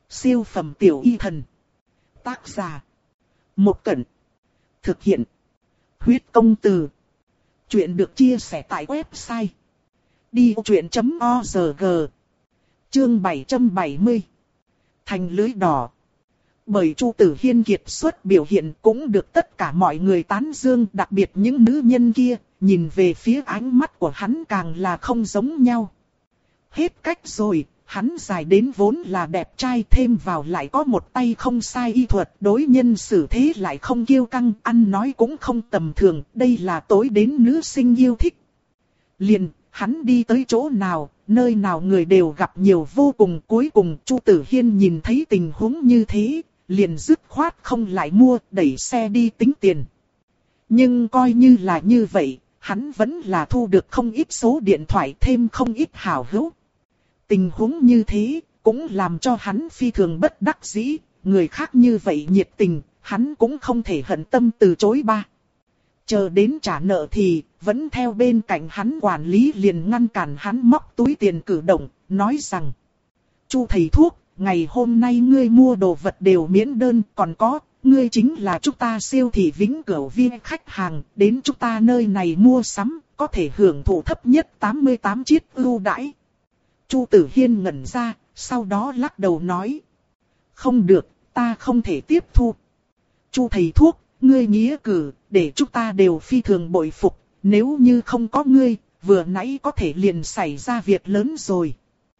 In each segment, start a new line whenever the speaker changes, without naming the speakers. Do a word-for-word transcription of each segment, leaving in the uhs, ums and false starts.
Siêu phẩm tiểu y thần. Tác giả. Một Cẩn. Thực hiện. Huyết công từ. Chuyện được chia sẻ tại website đi vô chuyện chấm org. Chương bảy trăm bảy mươi. Thành lưới đỏ. Bởi Chu Tử Hiên kiệt xuất biểu hiện cũng được tất cả mọi người tán dương, đặc biệt những nữ nhân kia, nhìn về phía ánh mắt của hắn càng là không giống nhau. Hết cách rồi, hắn dài đến vốn là đẹp trai, thêm vào lại có một tay không sai y thuật, đối nhân xử thế lại không kiêu căng, ăn nói cũng không tầm thường, đây là tối đến nữ sinh yêu thích. Liền, hắn đi tới chỗ nào, nơi nào người đều gặp nhiều vô cùng, cuối cùng Chu Tử Hiên nhìn thấy tình huống như thế, liền dứt khoát không lại mua, đẩy xe đi tính tiền. Nhưng coi như là như vậy, hắn vẫn là thu được không ít số điện thoại, thêm không ít hảo hữu. Tình huống như thế, cũng làm cho hắn phi thường bất đắc dĩ, người khác như vậy nhiệt tình, hắn cũng không thể hận tâm từ chối ba. Chờ đến trả nợ thì, vẫn theo bên cạnh hắn quản lý liền ngăn cản hắn móc túi tiền cử động, nói rằng: Chu thầy thuốc, ngày hôm nay ngươi mua đồ vật đều miễn đơn, còn có, ngươi chính là chúng ta siêu thị Vĩnh Cửu viên khách hàng, đến chúng ta nơi này mua sắm, có thể hưởng thụ thấp nhất tám mươi tám chiết ưu đãi. Chu Tử Hiên ngẩn ra, sau đó lắc đầu nói: Không được, ta không thể tiếp thu. Chu thầy thuốc, ngươi nghĩa cử, để chúng ta đều phi thường bội phục, nếu như không có ngươi, vừa nãy có thể liền xảy ra việc lớn rồi.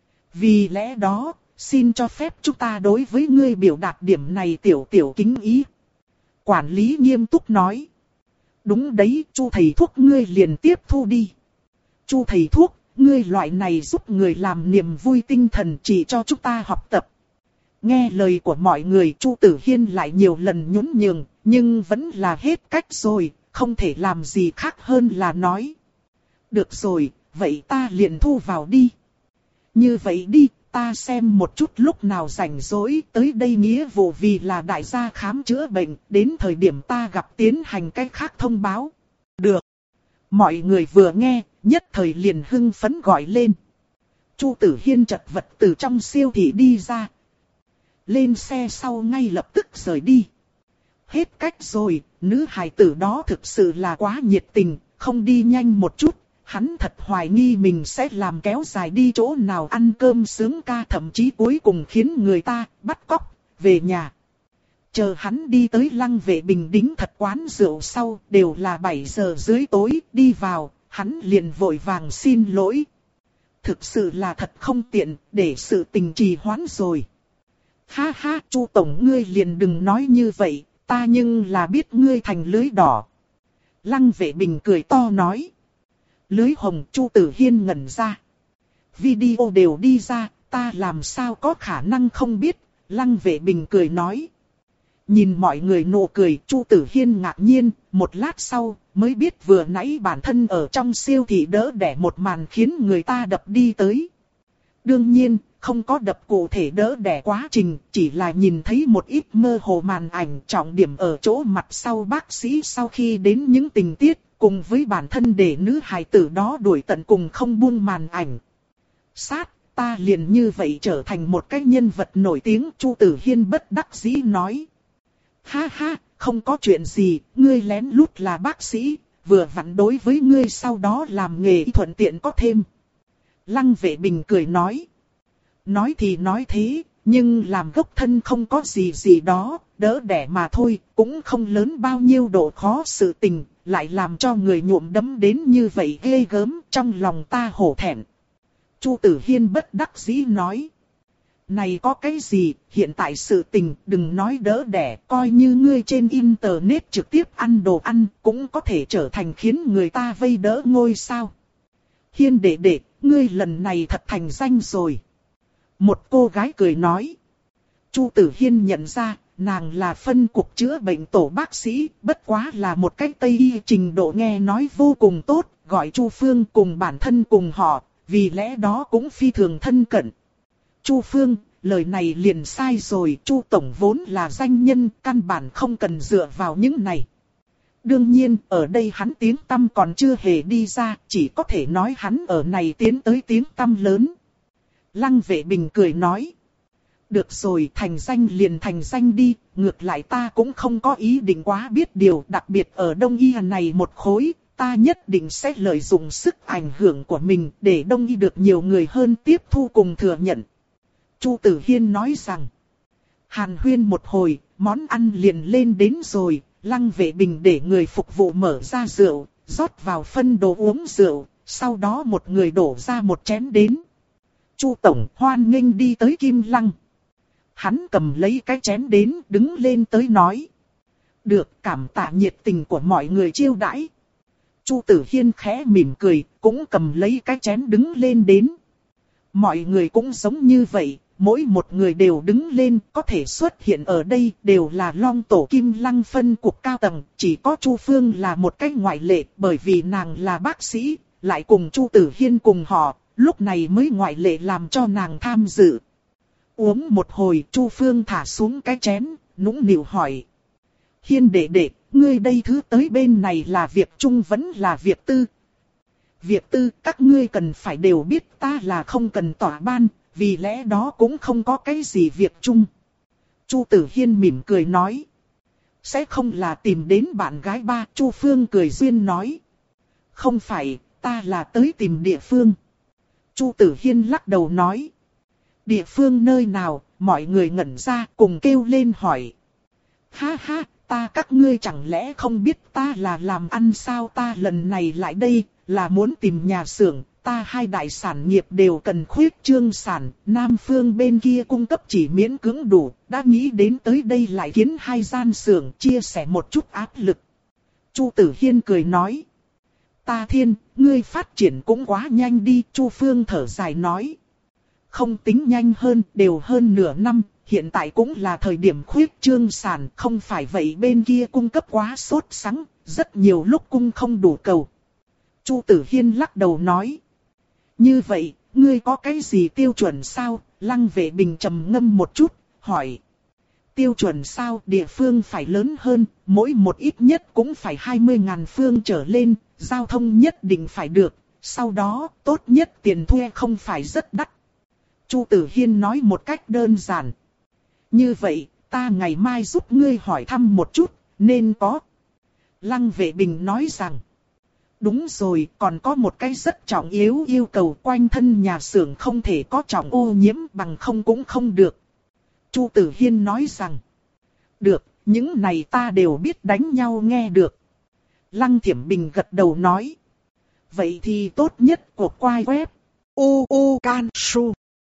Vì lẽ đó, xin cho phép chúng ta đối với ngươi biểu đạt điểm này tiểu tiểu kính ý. Quản lý nghiêm túc nói: Đúng đấy, Chu thầy thuốc, ngươi liền tiếp thu đi. Chu thầy thuốc, ngươi loại này giúp người làm niềm vui tinh thần, chỉ cho chúng ta học tập. Nghe lời của mọi người, Chu Tử Hiên lại nhiều lần nhún nhường, nhưng vẫn là hết cách rồi, không thể làm gì khác hơn là nói: Được rồi, vậy ta liền thu vào đi. Như vậy đi, ta xem một chút lúc nào rảnh rỗi tới đây nghĩa vụ vì là đại gia khám chữa bệnh, đến thời điểm ta gặp tiến hành cách khác thông báo. Được. Mọi người vừa nghe, nhất thời liền hưng phấn gọi lên. Chu Tử Hiên chật vật từ trong siêu thị đi ra. Lên xe sau ngay lập tức rời đi. Hết cách rồi, nữ hài tử đó thực sự là quá nhiệt tình, không đi nhanh một chút, hắn thật hoài nghi mình sẽ làm kéo dài đi chỗ nào ăn cơm sướng ca, thậm chí cuối cùng khiến người ta bắt cóc, về nhà. Chờ hắn đi tới Lăng Vệ Bình đính thật quán rượu sau, đều là bảy giờ dưới tối, đi vào, hắn liền vội vàng xin lỗi. Thực sự là thật không tiện, để sự tình trì hoãn rồi. Ha ha, Chu tổng ngươi liền đừng nói như vậy, ta nhưng là biết ngươi thành lưới đỏ. Lăng Vệ Bình cười to nói. Lưới hồng? Chu Tử Hiên ngẩn ra. Video đều đi ra, ta làm sao có khả năng không biết. Lăng Vệ Bình cười nói. Nhìn mọi người nụ cười, Chu Tử Hiên ngạc nhiên, một lát sau mới biết vừa nãy bản thân ở trong siêu thị đỡ đẻ một màn khiến người ta đập đi tới. Đương nhiên, không có đập cụ thể đỡ đẻ quá trình, chỉ là nhìn thấy một ít mơ hồ màn ảnh, trọng điểm ở chỗ mặt sau bác sĩ sau khi đến những tình tiết, cùng với bản thân để nữ hài tử đó đuổi tận cùng không buông màn ảnh. Sát, ta liền như vậy trở thành một cái nhân vật nổi tiếng, Chu Tử Hiên bất đắc dĩ nói. Ha ha, không có chuyện gì, ngươi lén lút là bác sĩ, vừa vặn đối với ngươi sau đó làm nghề thuận tiện có thêm. Lăng Vệ Bình cười nói. Nói thì nói thế, nhưng làm gốc thân không có gì gì đó, đỡ đẻ mà thôi, cũng không lớn bao nhiêu độ khó sự tình, lại làm cho người nhuộm đẫm đến như vậy ghê gớm, trong lòng ta hổ thẹn. Chu Tử Hiên bất đắc dĩ nói. Này có cái gì, hiện tại sự tình, đừng nói đỡ đẻ, coi như ngươi trên internet trực tiếp ăn đồ ăn, cũng có thể trở thành khiến người ta vây đỡ ngôi sao. Hiên đệ đệ, ngươi lần này thật thành danh rồi. Một cô gái cười nói. Chu Tử Hiên nhận ra, nàng là phân cục chữa bệnh tổ bác sĩ, bất quá là một cách Tây y trình độ nghe nói vô cùng tốt, gọi Chu Phương cùng bản thân cùng họ, vì lẽ đó cũng phi thường thân cận. Chu Phương, lời này liền sai rồi, Chu tổng vốn là danh nhân, căn bản không cần dựa vào những này. Đương nhiên, ở đây hắn tiếng tăm còn chưa hề đi ra, chỉ có thể nói hắn ở này tiến tới tiếng tăm lớn. Lăng Vệ Bình cười nói. Được rồi, thành danh liền thành danh đi, ngược lại ta cũng không có ý định quá biết điều, đặc biệt ở Đông Y này một khối, ta nhất định sẽ lợi dụng sức ảnh hưởng của mình để Đông Y được nhiều người hơn tiếp thu cùng thừa nhận. Chu Tử Hiên nói rằng, hàn huyên một hồi, món ăn liền lên đến rồi, Lăng Vệ Bình để người phục vụ mở ra rượu, rót vào phân đồ uống rượu, sau đó một người đổ ra một chén đến. Chu tổng hoan nghênh đi tới Kim Lăng. Hắn cầm lấy cái chén đến, đứng lên tới nói. Được, cảm tạ nhiệt tình của mọi người chiêu đãi. Chu Tử Hiên khẽ mỉm cười, cũng cầm lấy cái chén đứng lên đến. Mọi người cũng giống như vậy, mỗi một người đều đứng lên, có thể xuất hiện ở đây đều là Long Tổ Kim Lăng phân cục cao tầng, chỉ có Chu Phương là một cái ngoại lệ, bởi vì nàng là bác sĩ, lại cùng Chu Tử Hiên cùng họ, lúc này mới ngoại lệ làm cho nàng tham dự. Uống một hồi, Chu Phương thả xuống cái chén, nũng nịu hỏi. Hiên đệ đệ, ngươi đây thứ tới bên này là việc chung vẫn là việc tư? Việc tư, các ngươi cần phải đều biết ta là không cần tỏa ban, vì lẽ đó cũng không có cái gì việc chung. Chu Tử Hiên mỉm cười nói. Sẽ không là tìm đến bạn gái ba, Chu Phương cười duyên nói. Không phải, ta là tới tìm địa phương. Chu Tử Hiên lắc đầu nói. Địa phương nơi nào, mọi người ngẩn ra cùng kêu lên hỏi. Ha ha, ta các ngươi chẳng lẽ không biết ta là làm ăn sao, ta lần này lại đây là muốn tìm nhà xưởng, ta hai đại sản nghiệp đều cần khuyết trương sản, Nam Phương bên kia cung cấp chỉ miễn cưỡng đủ, đã nghĩ đến tới đây lại kiến hai gian xưởng chia sẻ một chút áp lực. Chu Tử Hiên cười nói. Ta thiên, ngươi phát triển cũng quá nhanh đi, Chu Phương thở dài nói. Không tính nhanh hơn, đều hơn nửa năm, hiện tại cũng là thời điểm khuyết trương sản, không phải vậy bên kia cung cấp quá sốt sắng, rất nhiều lúc cung không đủ cầu. Chu Tử Hiên lắc đầu nói. Như vậy, ngươi có cái gì tiêu chuẩn sao? Lăng Vệ Bình trầm ngâm một chút, hỏi. Tiêu chuẩn sao? Địa phương phải lớn hơn, mỗi một ít nhất cũng phải hai mươi ngàn phương trở lên, giao thông nhất định phải được, sau đó tốt nhất tiền thuê không phải rất đắt. Chu Tử Hiên nói một cách đơn giản. Như vậy, ta ngày mai giúp ngươi hỏi thăm một chút, nên có. Lăng Vệ Bình nói rằng. Đúng rồi, còn có một cái rất trọng yếu yêu cầu, quanh thân nhà xưởng không thể có trọng ô nhiễm, bằng không cũng không được. Chu Tử Hiên nói rằng. Được, những này ta đều biết đánh nhau nghe được. Lăng Thiểm Bình gật đầu nói. Vậy thì tốt nhất của quai web. U U Can Su.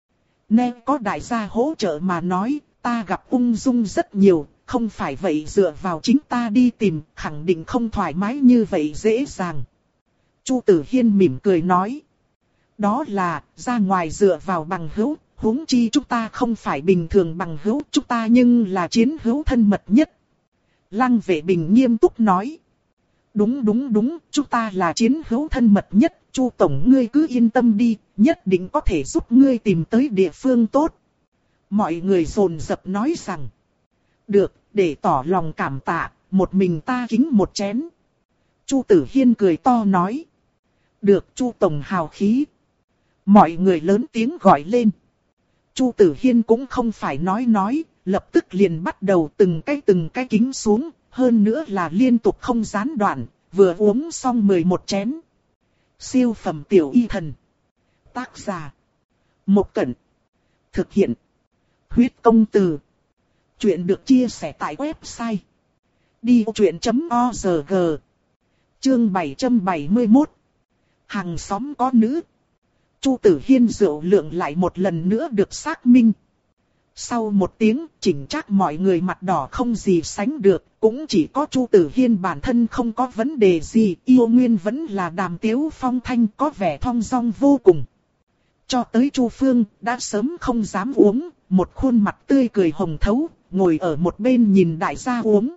Nè có đại gia hỗ trợ mà nói, ta gặp ung dung rất nhiều, không phải vậy dựa vào chính ta đi tìm, khẳng định không thoải mái như vậy dễ dàng. Chu Tử Hiên mỉm cười nói. Đó là, ra ngoài dựa vào bằng hữu, huống chi chúng ta không phải bình thường bằng hữu, chúng ta nhưng là chiến hữu thân mật nhất. Lăng Vệ Bình nghiêm túc nói. Đúng đúng đúng, chúng ta là chiến hữu thân mật nhất, Chu tổng ngươi cứ yên tâm đi, nhất định có thể giúp ngươi tìm tới địa phương tốt. Mọi người dồn dập nói rằng. Được, để tỏ lòng cảm tạ, một mình ta kính một chén. Chu Tử Hiên cười to nói. Được, Chu tổng hào khí. Mọi người lớn tiếng gọi lên. Chu Tử Hiên cũng không phải nói nói, lập tức liền bắt đầu từng cái từng cái kính xuống, hơn nữa là liên tục không gián đoạn, vừa uống xong mười một chén. Siêu phẩm tiểu y thần. Tác giả. Mộc Cẩn. Thực hiện. Huyết công từ. Chuyện được chia sẻ tại website. đi vô chuyện chấm org. Chương bảy trăm bảy mươi mốt. Hàng xóm có nữ. Chu Tử Hiên rượu lượng lại một lần nữa được xác minh. Sau một tiếng, chỉnh chắc mọi người mặt đỏ không gì sánh được, cũng chỉ có Chu Tử Hiên bản thân không có vấn đề gì, yêu nguyên vẫn là Đàm Tiếu Phong thanh có vẻ thong dong vô cùng. Cho tới Chu Phương, đã sớm không dám uống, một khuôn mặt tươi cười hồng thấu, ngồi ở một bên nhìn đại gia uống.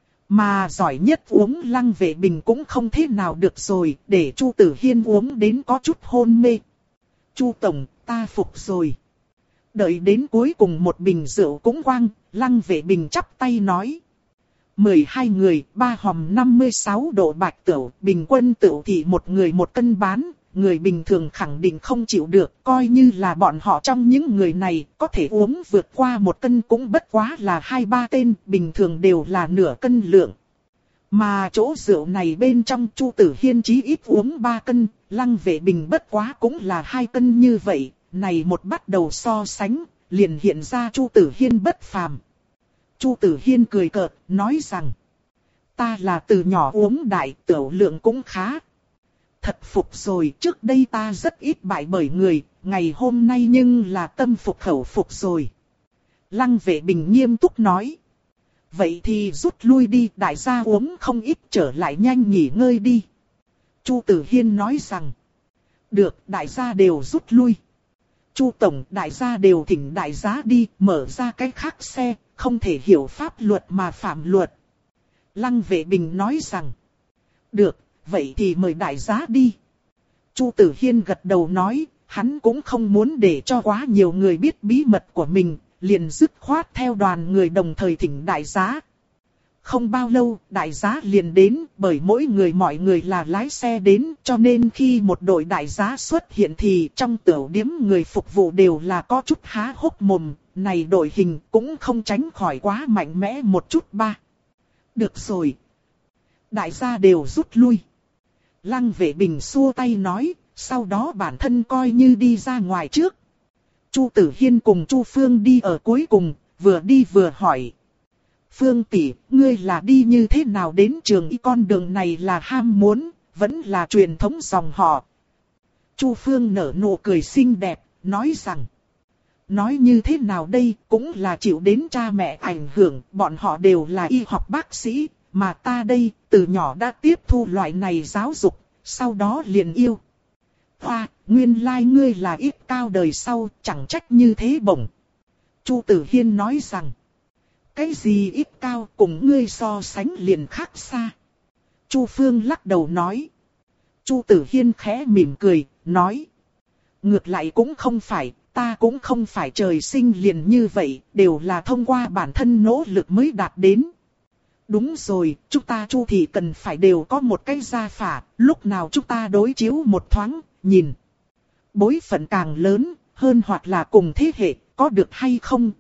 Mà giỏi nhất uống Lăng Vệ Bình cũng không thế nào được rồi, để Chu Tử Hiên uống đến có chút hôn mê. Chu tổng, ta phục rồi. Đợi đến cuối cùng một bình rượu cũng quang, Lăng Vệ Bình chắp tay nói. mười hai người, ba hòm năm mươi sáu độ bạch tửu, bình quân tửu thì một người một cân bán, người bình thường khẳng định không chịu được, coi như là bọn họ trong những người này, có thể uống vượt qua một cân cũng bất quá là hai ba tên, bình thường đều là nửa cân lượng. Mà chỗ rượu này bên trong Chu Tử Hiên chí ít uống ba cân, Lăng Vệ Bình bất quá cũng là hai cân như vậy, này một bắt đầu so sánh, liền hiện ra Chu Tử Hiên bất phàm. Chu Tử Hiên cười cợt, nói rằng, ta là từ nhỏ uống đại, tiểu lượng cũng khá. Thật phục rồi, trước đây ta rất ít bại bởi người, ngày hôm nay nhưng là tâm phục khẩu phục rồi. Lăng Vệ Bình nghiêm túc nói. Vậy thì rút lui đi, đại gia uống không ít, trở lại nhanh nghỉ ngơi đi. Chu Tử Hiên nói rằng. Được, đại gia đều rút lui. Chu Tổng, đại gia đều thỉnh đại gia đi, mở ra cái khác xe, không thể hiểu pháp luật mà phạm luật. Lăng Vệ Bình nói rằng. Được, vậy thì mời đại gia đi. Chu Tử Hiên gật đầu nói, hắn cũng không muốn để cho quá nhiều người biết bí mật của mình, liền dứt khoát theo đoàn người đồng thời thỉnh đại gia. Không bao lâu, đại gia liền đến, bởi mỗi người mọi người là lái xe đến, cho nên khi một đội đại gia xuất hiện thì trong tiểu điếm người phục vụ đều là có chút há hốc mồm, này đội hình cũng không tránh khỏi quá mạnh mẽ một chút ba. Được rồi. Đại gia đều rút lui. Lăng Vệ Bình xua tay nói, sau đó bản thân coi như đi ra ngoài trước. Chu Tử Hiên cùng Chu Phương đi ở cuối cùng, vừa đi vừa hỏi. Phương tỷ, ngươi là đi như thế nào đến trường y, con đường này là ham muốn, vẫn là truyền thống dòng họ. Chu Phương nở nụ cười xinh đẹp, nói rằng. Nói như thế nào đây, cũng là chịu đến cha mẹ ảnh hưởng, bọn họ đều là y học bác sĩ, mà ta đây, từ nhỏ đã tiếp thu loại này giáo dục, sau đó liền yêu. Hoa, nguyên lai like ngươi là ít cao đời sau, chẳng trách như thế bổng. Chu Tử Hiên nói rằng. Cái gì ít cao cùng ngươi so sánh liền khác xa. Chu Phương lắc đầu nói. Chu Tử Hiên khẽ mỉm cười, nói. Ngược lại cũng không phải, ta cũng không phải trời sinh liền như vậy, đều là thông qua bản thân nỗ lực mới đạt đến. Đúng rồi, chúng ta Chu thì cần phải đều có một cái gia phả, lúc nào chúng ta đối chiếu một thoáng, nhìn. Bối phận càng lớn, hơn hoặc là cùng thế hệ, có được hay không?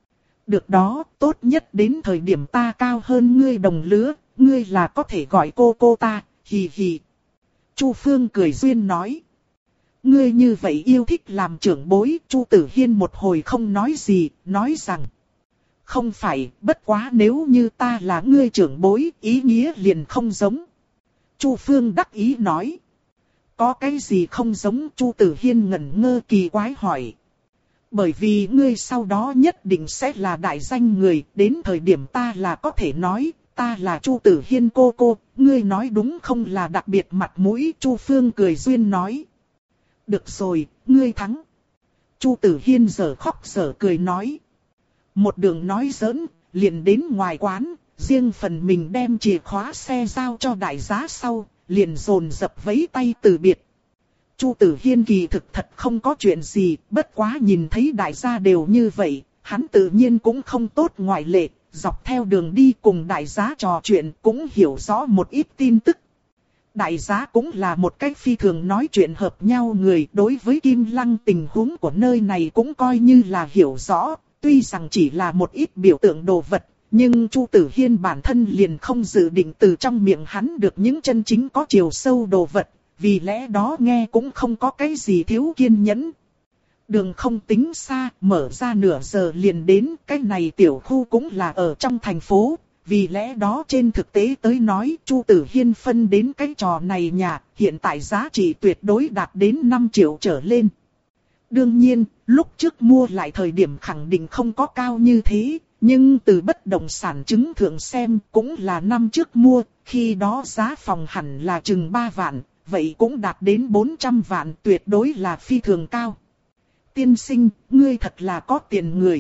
Được đó, tốt nhất đến thời điểm ta cao hơn ngươi đồng lứa, ngươi là có thể gọi cô cô ta, hì hì. Chu Phương cười duyên nói. Ngươi như vậy yêu thích làm trưởng bối, Chu Tử Hiên một hồi không nói gì, nói rằng. Không phải, bất quá nếu như ta là ngươi trưởng bối, ý nghĩa liền không giống. Chu Phương đắc ý nói. Có cái gì không giống? Chu Tử Hiên ngẩn ngơ kỳ quái hỏi. Bởi vì ngươi sau đó nhất định sẽ là đại danh người, đến thời điểm ta là có thể nói, ta là Chu Tử Hiên cô cô, ngươi nói đúng không là đặc biệt mặt mũi? Chu Phương cười duyên nói. Được rồi, ngươi thắng. Chu Tử Hiên giờ khóc giờ cười nói. Một đường nói giỡn, liền đến ngoài quán, riêng phần mình đem chìa khóa xe giao cho đại giá sau, liền dồn dập vẫy tay từ biệt. Chu Tử Hiên kỳ thực thật không có chuyện gì, bất quá nhìn thấy đại gia đều như vậy, hắn tự nhiên cũng không tốt ngoại lệ, dọc theo đường đi cùng đại gia trò chuyện cũng hiểu rõ một ít tin tức. Đại gia cũng là một cách phi thường nói chuyện hợp nhau người, đối với Kim Lăng tình huống của nơi này cũng coi như là hiểu rõ, tuy rằng chỉ là một ít biểu tượng đồ vật, nhưng Chu Tử Hiên bản thân liền không dự định từ trong miệng hắn được những chân chính có chiều sâu đồ vật, vì lẽ đó nghe cũng không có cái gì thiếu kiên nhẫn. Đường không tính xa, mở ra nửa giờ liền đến, cái này tiểu khu cũng là ở trong thành phố, vì lẽ đó trên thực tế tới nói Chu Tử Hiên phân đến cái trò này nhà, hiện tại giá trị tuyệt đối đạt đến năm triệu trở lên. Đương nhiên, lúc trước mua lại thời điểm khẳng định không có cao như thế, nhưng từ bất động sản chứng thượng xem cũng là năm trước mua, khi đó giá phòng hẳn là chừng ba vạn, vậy cũng đạt đến bốn trăm vạn, tuyệt đối là phi thường cao. Tiên sinh, ngươi thật là có tiền người.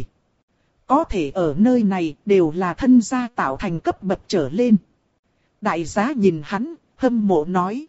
Có thể ở nơi này đều là thân gia tạo thành cấp bậc trở lên. Đại giá nhìn hắn, hâm mộ nói.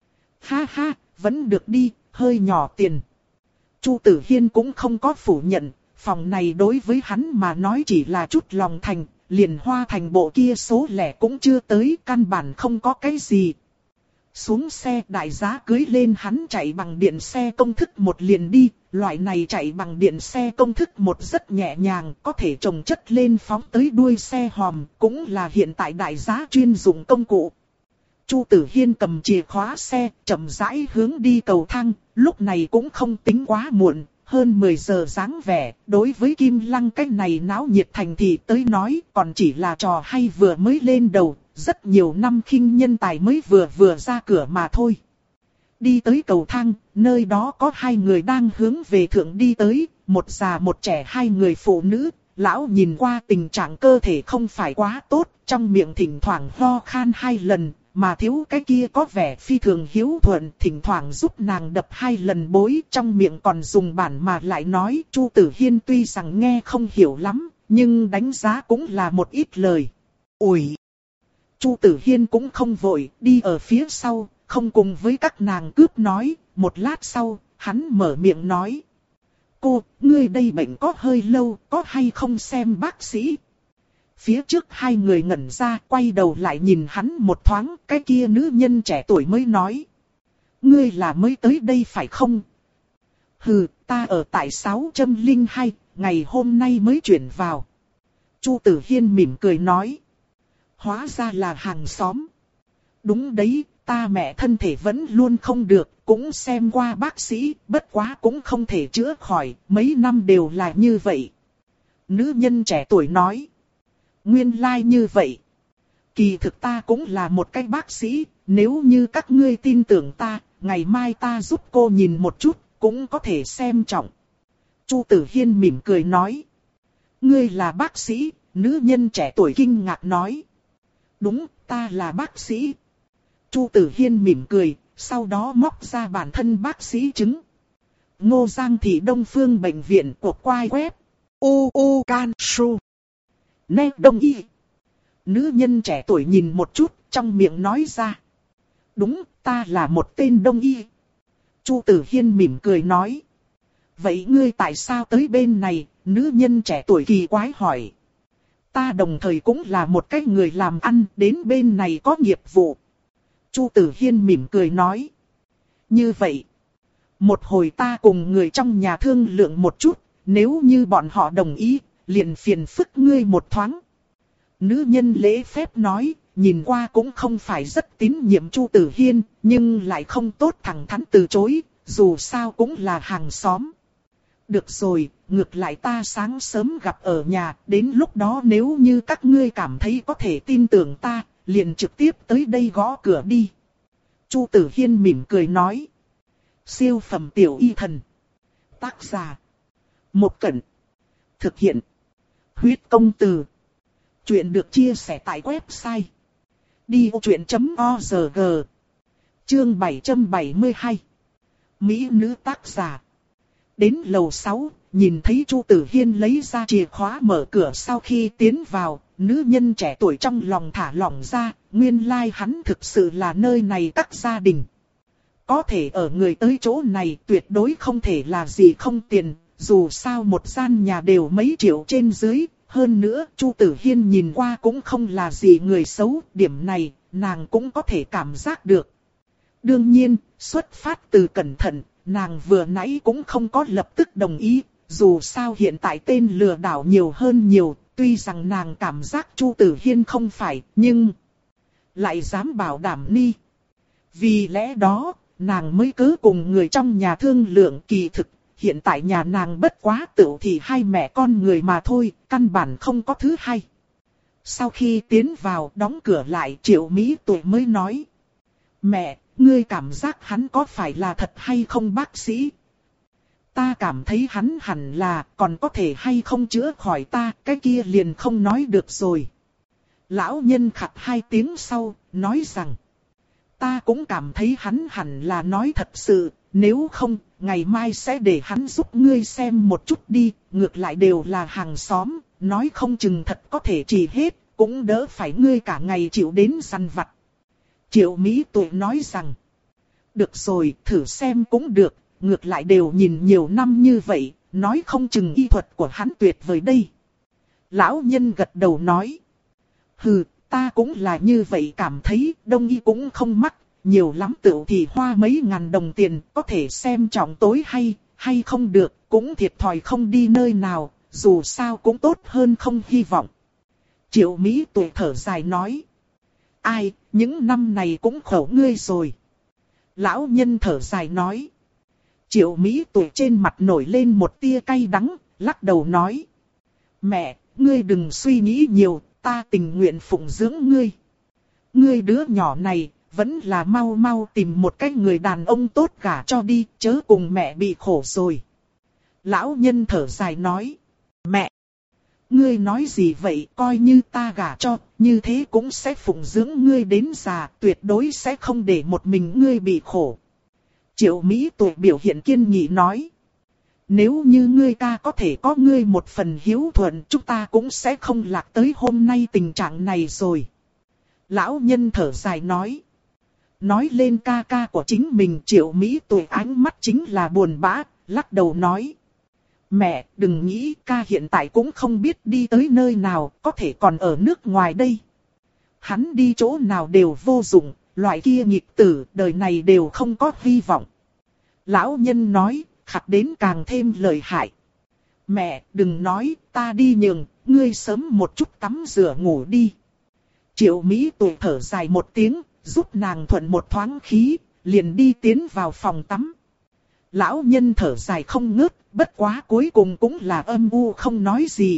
Ha ha, vẫn được đi, hơi nhỏ tiền. Chu Tử Hiên cũng không có phủ nhận, phòng này đối với hắn mà nói chỉ là chút lòng thành, liền hoa thành bộ kia số lẻ cũng chưa tới, căn bản không có cái gì. Xuống xe đại giá cưới lên hắn chạy bằng điện xe công thức một liền đi, loại này chạy bằng điện xe công thức một rất nhẹ nhàng, có thể chồng chất lên phóng tới đuôi xe hòm, cũng là hiện tại đại giá chuyên dụng công cụ. Chu Tử Hiên cầm chìa khóa xe, chậm rãi hướng đi cầu thang, lúc này cũng không tính quá muộn, hơn mười giờ dáng vẻ, đối với Kim Lăng cái này náo nhiệt thành thị tới nói, còn chỉ là trò hay vừa mới lên đầu, rất nhiều năm khinh nhân tài mới vừa vừa ra cửa mà thôi. Đi tới cầu thang, nơi đó có hai người đang hướng về thượng đi tới, một già một trẻ hai người phụ nữ. Lão nhìn qua tình trạng cơ thể không phải quá tốt, trong miệng thỉnh thoảng ho khan hai lần, mà thiếu cái kia có vẻ phi thường hiếu thuận, thỉnh thoảng giúp nàng đập hai lần bối, trong miệng còn dùng bản mà lại nói. Chu Tử Hiên tuy rằng nghe không hiểu lắm, nhưng đánh giá cũng là một ít lời. Ủi! Chu Tử Hiên cũng không vội, đi ở phía sau, không cùng với các nàng cướp nói, một lát sau, hắn mở miệng nói. Cô, ngươi đây bệnh có hơi lâu, có hay không xem bác sĩ? Phía trước hai người ngẩn ra, quay đầu lại nhìn hắn một thoáng, cái kia nữ nhân trẻ tuổi mới nói. Ngươi là mới tới đây phải không? Hừ, ta ở tại sáu không hai, ngày hôm nay mới chuyển vào. Chu Tử Hiên mỉm cười nói. Hóa ra là hàng xóm. Đúng đấy, ta mẹ thân thể vẫn luôn không được, cũng xem qua bác sĩ, bất quá cũng không thể chữa khỏi, mấy năm đều là như vậy. Nữ nhân trẻ tuổi nói. Nguyên lai like như vậy. Kỳ thực ta cũng là một cái bác sĩ, nếu như các ngươi tin tưởng ta, ngày mai ta giúp cô nhìn một chút, cũng có thể xem trọng. Chu Tử Hiên mỉm cười nói. Ngươi là bác sĩ, nữ nhân trẻ tuổi kinh ngạc nói. Đúng, ta là bác sĩ. Chu Tử Hiên mỉm cười, sau đó móc ra bản thân bác sĩ chứng. Ngô Giang Thị Đông Phương Bệnh viện của quai web. U U Can Su. Nè Đông Y. Nữ nhân trẻ tuổi nhìn một chút, trong miệng nói ra. Đúng, ta là một tên Đông Y. Chu Tử Hiên mỉm cười nói. Vậy ngươi tại sao tới bên này? Nữ nhân trẻ tuổi kỳ quái hỏi. Ta đồng thời cũng là một cái người làm ăn, đến bên này có nghiệp vụ. Chu Tử Hiên mỉm cười nói. Như vậy, một hồi ta cùng người trong nhà thương lượng một chút, nếu như bọn họ đồng ý, liền phiền phức ngươi một thoáng. Nữ nhân lễ phép nói, nhìn qua cũng không phải rất tín nhiệm Chu Tử Hiên, nhưng lại không tốt thẳng thắn từ chối, dù sao cũng là hàng xóm. Được rồi, ngược lại ta sáng sớm gặp ở nhà, đến lúc đó nếu như các ngươi cảm thấy có thể tin tưởng ta, liền trực tiếp tới đây gõ cửa đi. Chu Tử Hiên mỉm cười nói. Siêu phẩm tiểu y thần. Tác giả. Một Cẩn. Thực hiện. Huyết công từ. Chuyện được chia sẻ tại website. đi vô chuyện chấm org. Chương bảy trăm bảy mươi hai. Mỹ nữ tác giả. Đến lầu sáu, nhìn thấy Chu Tử Hiên lấy ra chìa khóa mở cửa sau khi tiến vào, nữ nhân trẻ tuổi trong lòng thả lỏng ra, nguyên lai like hắn thực sự là nơi này các gia đình. Có thể ở người tới chỗ này tuyệt đối không thể là gì không tiền, dù sao một gian nhà đều mấy triệu trên dưới, hơn nữa Chu Tử Hiên nhìn qua cũng không là gì người xấu, điểm này nàng cũng có thể cảm giác được. Đương nhiên, xuất phát từ cẩn thận, nàng vừa nãy cũng không có lập tức đồng ý, dù sao hiện tại tên lừa đảo nhiều hơn nhiều, tuy rằng nàng cảm giác Chu Tử Hiên không phải, nhưng lại dám bảo đảm ni. Vì lẽ đó, nàng mới cứ cùng người trong nhà thương lượng kỳ thực, hiện tại nhà nàng bất quá tựu thì hai mẹ con người mà thôi, căn bản không có thứ hai. Sau khi tiến vào đóng cửa lại Triệu Mỹ Tuệ mới nói. Mẹ, ngươi cảm giác hắn có phải là thật hay không bác sĩ? Ta cảm thấy hắn hẳn là, còn có thể hay không chữa khỏi ta, cái kia liền không nói được rồi. Lão nhân khặt hai tiếng sau, nói rằng. Ta cũng cảm thấy hắn hẳn là nói thật sự, nếu không, ngày mai sẽ để hắn giúp ngươi xem một chút đi, ngược lại đều là hàng xóm, nói không chừng thật có thể trị hết, cũng đỡ phải ngươi cả ngày chịu đến săn vặt. Triệu Mỹ Tuệ nói rằng, được rồi, thử xem cũng được, ngược lại đều nhìn nhiều năm như vậy, nói không chừng y thuật của hắn tuyệt vời đây. Lão nhân gật đầu nói, hừ, ta cũng là như vậy cảm thấy, đông y cũng không mắc, nhiều lắm tựu thì hoa mấy ngàn đồng tiền, có thể xem trọng tối hay, hay không được, cũng thiệt thòi không đi nơi nào, dù sao cũng tốt hơn không hy vọng. Triệu Mỹ Tuệ thở dài nói. Ai, những năm này cũng khổ ngươi rồi. Lão nhân thở dài nói. Triệu Mỹ Tuệ trên mặt nổi lên một tia cay đắng, lắc đầu nói. Mẹ, ngươi đừng suy nghĩ nhiều, ta tình nguyện phụng dưỡng ngươi. Ngươi đứa nhỏ này, vẫn là mau mau tìm một cái người đàn ông tốt gả cho đi, chớ cùng mẹ bị khổ rồi. Lão nhân thở dài nói. Mẹ! Ngươi nói gì vậy, coi như ta gả cho, như thế cũng sẽ phụng dưỡng ngươi đến già, tuyệt đối sẽ không để một mình ngươi bị khổ. Triệu Mỹ Tuệ biểu hiện kiên nghị nói. Nếu như ngươi ca có thể có ngươi một phần hiếu thuận, chúng ta cũng sẽ không lạc tới hôm nay tình trạng này rồi. Lão nhân thở dài nói. Nói lên ca ca của chính mình, Triệu Mỹ Tuệ ánh mắt chính là buồn bã, lắc đầu nói. Mẹ, đừng nghĩ, ca hiện tại cũng không biết đi tới nơi nào, có thể còn ở nước ngoài đây. Hắn đi chỗ nào đều vô dụng, loại kia nghịch tử, đời này đều không có hy vọng. Lão nhân nói, khặt đến càng thêm lợi hại. Mẹ, đừng nói, ta đi nhường, ngươi sớm một chút tắm rửa ngủ đi. Triệu Mỹ Tuệ thở dài một tiếng, giúp nàng thuận một thoáng khí, liền đi tiến vào phòng tắm. Lão nhân thở dài không ngớt, bất quá cuối cùng cũng là âm u không nói gì.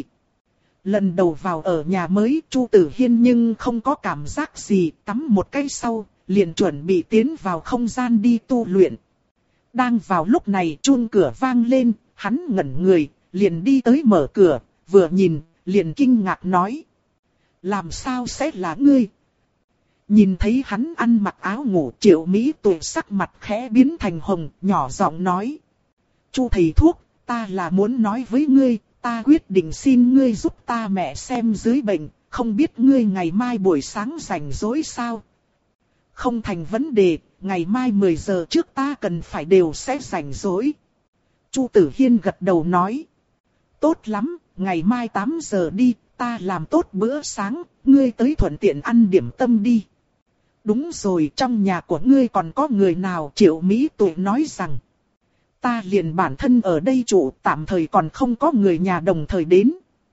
Lần đầu vào ở nhà mới, Chu Tử Hiên nhưng không có cảm giác gì, tắm một cái sau, liền chuẩn bị tiến vào không gian đi tu luyện. Đang vào lúc này chuông cửa vang lên, hắn ngẩn người, liền đi tới mở cửa, vừa nhìn, liền kinh ngạc nói. Làm sao sẽ là ngươi? Nhìn thấy hắn ăn mặc áo ngủ, Triệu Mỹ Tuệ sắc mặt khẽ biến thành hồng, nhỏ giọng nói. Chu thầy thuốc, ta là muốn nói với ngươi, ta quyết định xin ngươi giúp ta mẹ xem dưới bệnh, không biết ngươi ngày mai buổi sáng rảnh rỗi sao? Không thành vấn đề, ngày mai mười giờ trước ta cần phải đều sẽ rảnh rỗi. Chu Tử Hiên gật đầu nói. Tốt lắm, ngày mai tám giờ đi, ta làm tốt bữa sáng, ngươi tới thuận tiện ăn điểm tâm đi. Đúng rồi, trong nhà của ngươi còn có người nào? Triệu Mỹ Tuệ nói rằng. Ta liền bản thân ở đây trụ, tạm thời còn không có người nhà đồng thời đến.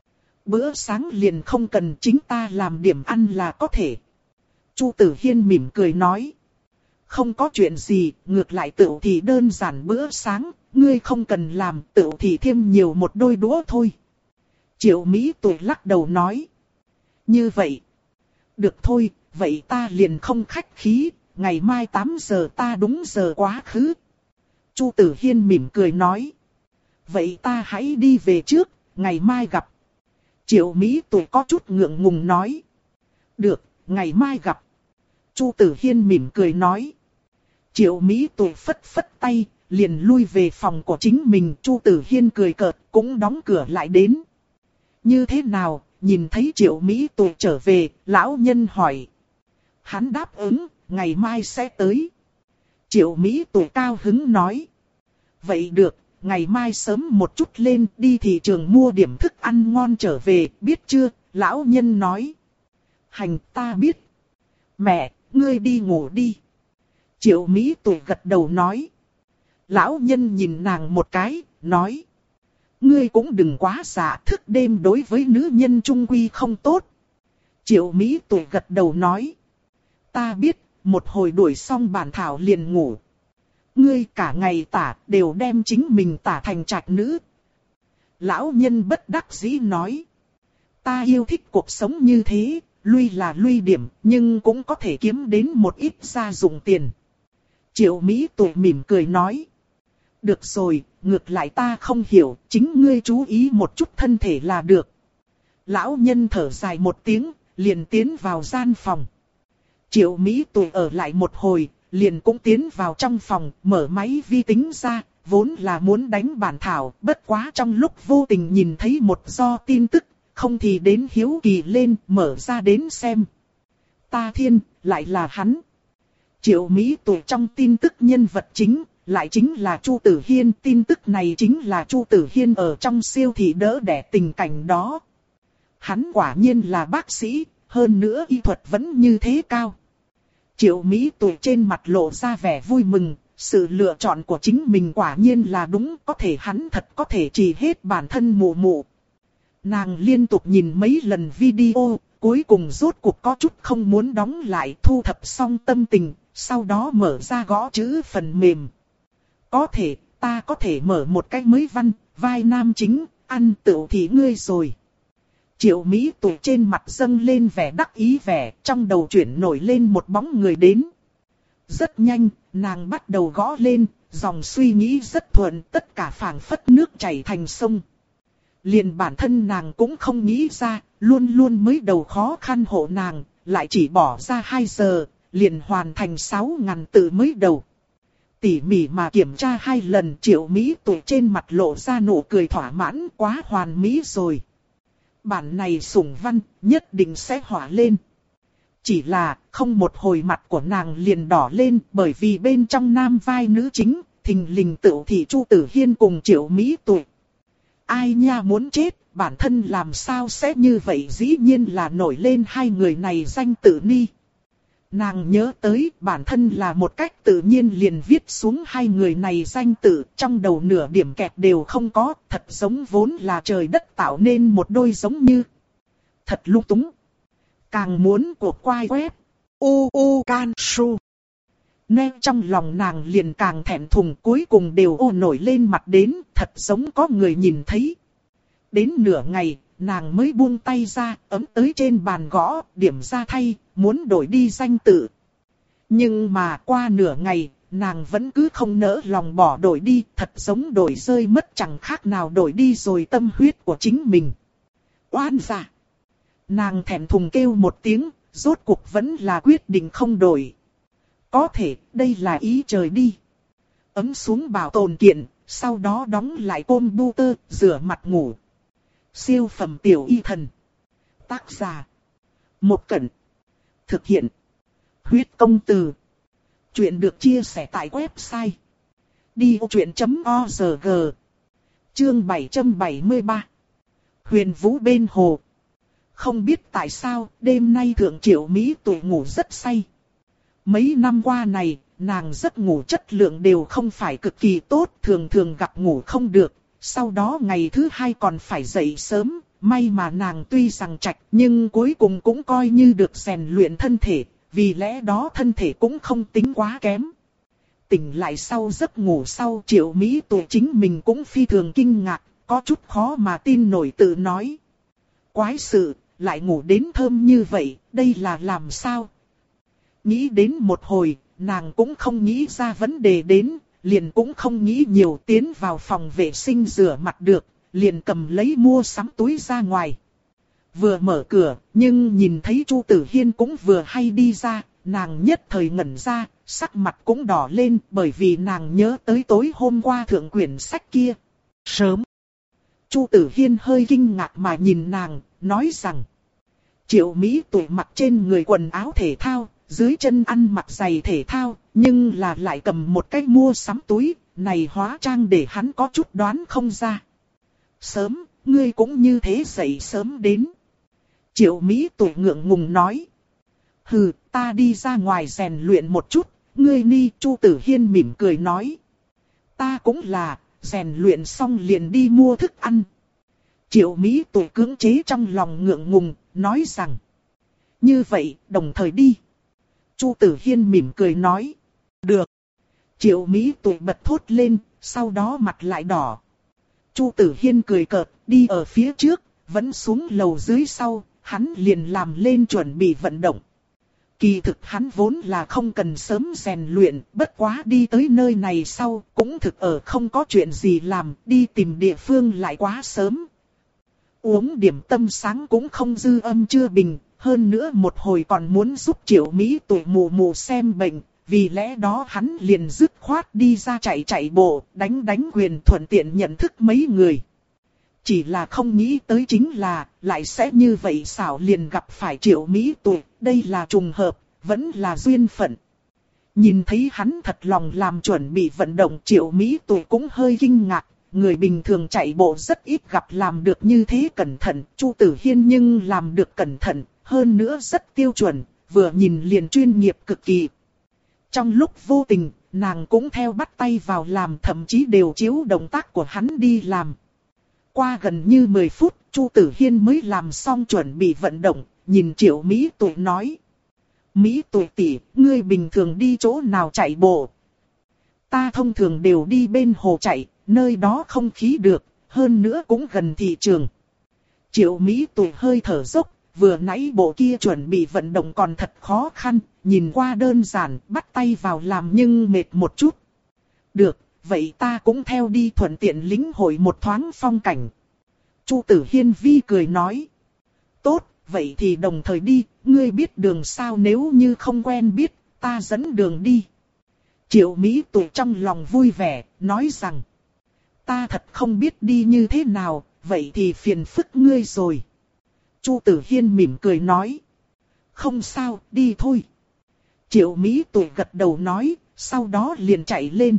Bữa sáng liền không cần, chính ta làm điểm ăn là có thể. Chu Tử Hiên mỉm cười nói. Không có chuyện gì, ngược lại tựu thì đơn giản bữa sáng, ngươi không cần làm, tựu thì thêm nhiều một đôi đũa thôi. Triệu Mỹ Tuệ lắc đầu nói. Như vậy. Được thôi, vậy ta liền không khách khí, ngày mai tám giờ ta đúng giờ quá khứ. Chu Tử Hiên mỉm cười nói. Vậy ta hãy đi về trước, ngày mai gặp. Triệu Mỹ Tuệ có chút ngượng ngùng nói. Được, ngày mai gặp. Chu Tử Hiên mỉm cười nói. Triệu Mỹ Tuệ phất phất tay, liền lui về phòng của chính mình. Chu Tử Hiên cười cợt, cũng đóng cửa lại đến. Như thế nào, nhìn thấy Triệu Mỹ Tuệ trở về, lão nhân hỏi. Hắn đáp ứng, ngày mai sẽ tới. Triệu Mỹ Tuệ cao hứng nói. Vậy được, ngày mai sớm một chút lên đi thị trường mua điểm thức ăn ngon trở về, biết chưa? Lão nhân nói. Hành, ta biết. Mẹ, ngươi đi ngủ đi. Triệu Mỹ Tuệ gật đầu nói. Lão nhân nhìn nàng một cái, nói. Ngươi cũng đừng quá dạ, thức đêm đối với nữ nhân trung quy không tốt. Triệu Mỹ Tuệ gật đầu nói. Ta biết, một hồi đuổi xong bản thảo liền ngủ. Ngươi cả ngày tả đều đem chính mình tả thành trạch nữ. Lão nhân bất đắc dĩ nói. Ta yêu thích cuộc sống như thế, lui là lui điểm, nhưng cũng có thể kiếm đến một ít gia dụng tiền. Triệu Mỹ Tuệ mỉm cười nói. Được rồi, ngược lại ta không hiểu, chính ngươi chú ý một chút thân thể là được. Lão nhân thở dài một tiếng, liền tiến vào gian phòng. Triệu Mỹ Tuệ ở lại một hồi, liền cũng tiến vào trong phòng, mở máy vi tính ra, vốn là muốn đánh bản thảo, bất quá trong lúc vô tình nhìn thấy một do tin tức, không thì đến hiếu kỳ lên, mở ra đến xem. Ta thiên, lại là hắn. Triệu Mỹ Tuệ trong tin tức nhân vật chính, lại chính là Chu Tử Hiên, tin tức này chính là Chu Tử Hiên ở trong siêu thị đỡ đẻ tình cảnh đó. Hắn quả nhiên là bác sĩ, hơn nữa y thuật vẫn như thế cao. Triệu Mỹ Tuệ trên mặt lộ ra vẻ vui mừng, sự lựa chọn của chính mình quả nhiên là đúng, có thể hắn thật có thể trị hết bản thân mụ mụ. Nàng liên tục nhìn mấy lần video, cuối cùng rốt cuộc có chút không muốn đóng lại, thu thập xong tâm tình, sau đó mở ra gõ chữ phần mềm. Có thể, ta có thể mở một cái mới văn, vai nam chính, ăn tựu thì ngươi rồi. Triệu Mỹ Tuệ trên mặt dâng lên vẻ đắc ý vẻ, trong đầu chuyển nổi lên một bóng người đến. Rất nhanh, nàng bắt đầu gõ lên, dòng suy nghĩ rất thuận, tất cả phảng phất nước chảy thành sông. Liền bản thân nàng cũng không nghĩ ra, luôn luôn mới đầu khó khăn hộ nàng, lại chỉ bỏ ra hai giờ, liền hoàn thành sáu ngàn từ mới đầu. Tỉ mỉ mà kiểm tra hai lần, Triệu Mỹ Tuệ trên mặt lộ ra nụ cười thỏa mãn, quá hoàn mỹ rồi. Bản này sủng văn, nhất định sẽ hỏa lên. Chỉ là, không một hồi mặt của nàng liền đỏ lên, bởi vì bên trong nam vai nữ chính, thình lình tựu thị Chu Tử Hiên cùng Triệu Mỹ Tuệ. Ai nha muốn chết, bản thân làm sao sẽ như vậy, dĩ nhiên là nổi lên hai người này danh tự ni. Nàng nhớ tới bản thân là một cách tự nhiên liền viết xuống hai người này danh tự, trong đầu nửa điểm kẹt đều không có, thật giống vốn là trời đất tạo nên một đôi giống như. Thật lung túng. Càng muốn cuộc quay web. U U Can Su. Nên trong lòng nàng liền càng thẹn thùng, cuối cùng đều ô nổi lên mặt đến, thật giống có người nhìn thấy. Đến nửa ngày, nàng mới buông tay ra, ấm tới trên bàn gõ, điểm ra thay, muốn đổi đi danh tự. Nhưng mà qua nửa ngày, nàng vẫn cứ không nỡ lòng bỏ đổi đi, thật giống đổi rơi mất chẳng khác nào đổi đi rồi tâm huyết của chính mình. Oan dạ! Nàng thẹn thùng kêu một tiếng, rốt cuộc vẫn là quyết định không đổi. Có thể, đây là ý trời đi. Ấm xuống bảo tồn kiện, sau đó đóng lại computer, rửa mặt ngủ. Siêu phẩm tiểu y thần. Tác giả. Một Cẩn. Thực hiện. Huyết công từ. Chuyện được chia sẻ tại website. đi ô chuyện chấm org. Chương bảy trăm bảy mươi ba. Huyền Vũ bên hồ. Không biết tại sao, đêm nay Thượng Triệu Mỹ Tuệ ngủ rất say. Mấy năm qua này, nàng giấc ngủ chất lượng đều không phải cực kỳ tốt, thường thường gặp ngủ không được. Sau đó ngày thứ hai còn phải dậy sớm, may mà nàng tuy rằng trạch nhưng cuối cùng cũng coi như được rèn luyện thân thể, vì lẽ đó thân thể cũng không tính quá kém. Tỉnh lại sau giấc ngủ sau, Triệu Mỹ Tuệ chính mình cũng phi thường kinh ngạc, có chút khó mà tin nổi tự nói. Quái sự, lại ngủ đến thơm như vậy, đây là làm sao? Nghĩ đến một hồi, nàng cũng không nghĩ ra vấn đề đến. Liền cũng không nghĩ nhiều, tiến vào phòng vệ sinh rửa mặt được, liền cầm lấy mua sắm túi ra ngoài. Vừa mở cửa, nhưng nhìn thấy Chu Tử Hiên cũng vừa hay đi ra, nàng nhất thời ngẩn ra, sắc mặt cũng đỏ lên bởi vì nàng nhớ tới tối hôm qua thượng quyển sách kia. Sớm. Chu Tử Hiên hơi kinh ngạc mà nhìn nàng, nói rằng. Triệu Mỹ Tuệ mặc trên người quần áo thể thao, dưới chân ăn mặc giày thể thao, nhưng là lại cầm một cái mua sắm túi, này hóa trang để hắn có chút đoán không ra. Sớm, ngươi cũng như thế dậy sớm đến. Triệu Mỹ Tuệ ngượng ngùng nói. Hừ, ta đi ra ngoài rèn luyện một chút, ngươi ni. Chu Tử Hiên mỉm cười nói. Ta cũng là, rèn luyện xong liền đi mua thức ăn. Triệu Mỹ Tuệ cưỡng chế trong lòng ngượng ngùng, nói rằng. Như vậy, đồng thời đi. Chu Tử Hiên mỉm cười nói. Được. Triệu Mỹ Tuệ bật thốt lên, sau đó mặt lại đỏ. Chu Tử Hiên cười cợt, đi ở phía trước, vẫn xuống lầu dưới sau, hắn liền làm lên chuẩn bị vận động. Kỳ thực hắn vốn là không cần sớm rèn luyện, bất quá đi tới nơi này sau, cũng thực ở không có chuyện gì làm, đi tìm địa phương lại quá sớm. Uống điểm tâm sáng cũng không dư âm chưa bình. Hơn nữa một hồi còn muốn giúp Triệu Mỹ Tuệ mù mù xem bệnh, vì lẽ đó hắn liền dứt khoát đi ra chạy chạy bộ, đánh đánh quyền thuận tiện nhận thức mấy người. Chỉ là không nghĩ tới chính là, lại sẽ như vậy xảo liền gặp phải Triệu Mỹ Tuệ, đây là trùng hợp, vẫn là duyên phận. Nhìn thấy hắn thật lòng làm chuẩn bị vận động, Triệu Mỹ Tuệ cũng hơi kinh ngạc. Người bình thường chạy bộ rất ít gặp làm được như thế cẩn thận, Chu Tử Hiên nhưng làm được cẩn thận, hơn nữa rất tiêu chuẩn, vừa nhìn liền chuyên nghiệp cực kỳ. Trong lúc vô tình, nàng cũng theo bắt tay vào làm, thậm chí đều chiếu động tác của hắn đi làm. Qua gần như mười phút, Chu Tử Hiên mới làm xong chuẩn bị vận động, nhìn Triệu Mỹ Tuệ nói. Mỹ Tuệ tỷ, ngươi bình thường đi chỗ nào chạy bộ? Ta thông thường đều đi bên hồ chạy, nơi đó không khí được, hơn nữa cũng gần thị trường. Triệu Mỹ Tuệ hơi thở dốc, vừa nãy bộ kia chuẩn bị vận động còn thật khó khăn, nhìn qua đơn giản, bắt tay vào làm nhưng mệt một chút. Được, vậy ta cũng theo đi thuận tiện lĩnh hội một thoáng phong cảnh. Chu Tử Hiên vi cười nói. Tốt, vậy thì đồng thời đi, ngươi biết đường sao, nếu như không quen biết, ta dẫn đường đi. Triệu Mỹ Tuệ trong lòng vui vẻ, nói rằng. Ta thật không biết đi như thế nào, vậy thì phiền phức ngươi rồi. Chu Tử Hiên mỉm cười nói. Không sao, đi thôi. Triệu Mỹ Tuệ gật đầu nói, sau đó liền chạy lên.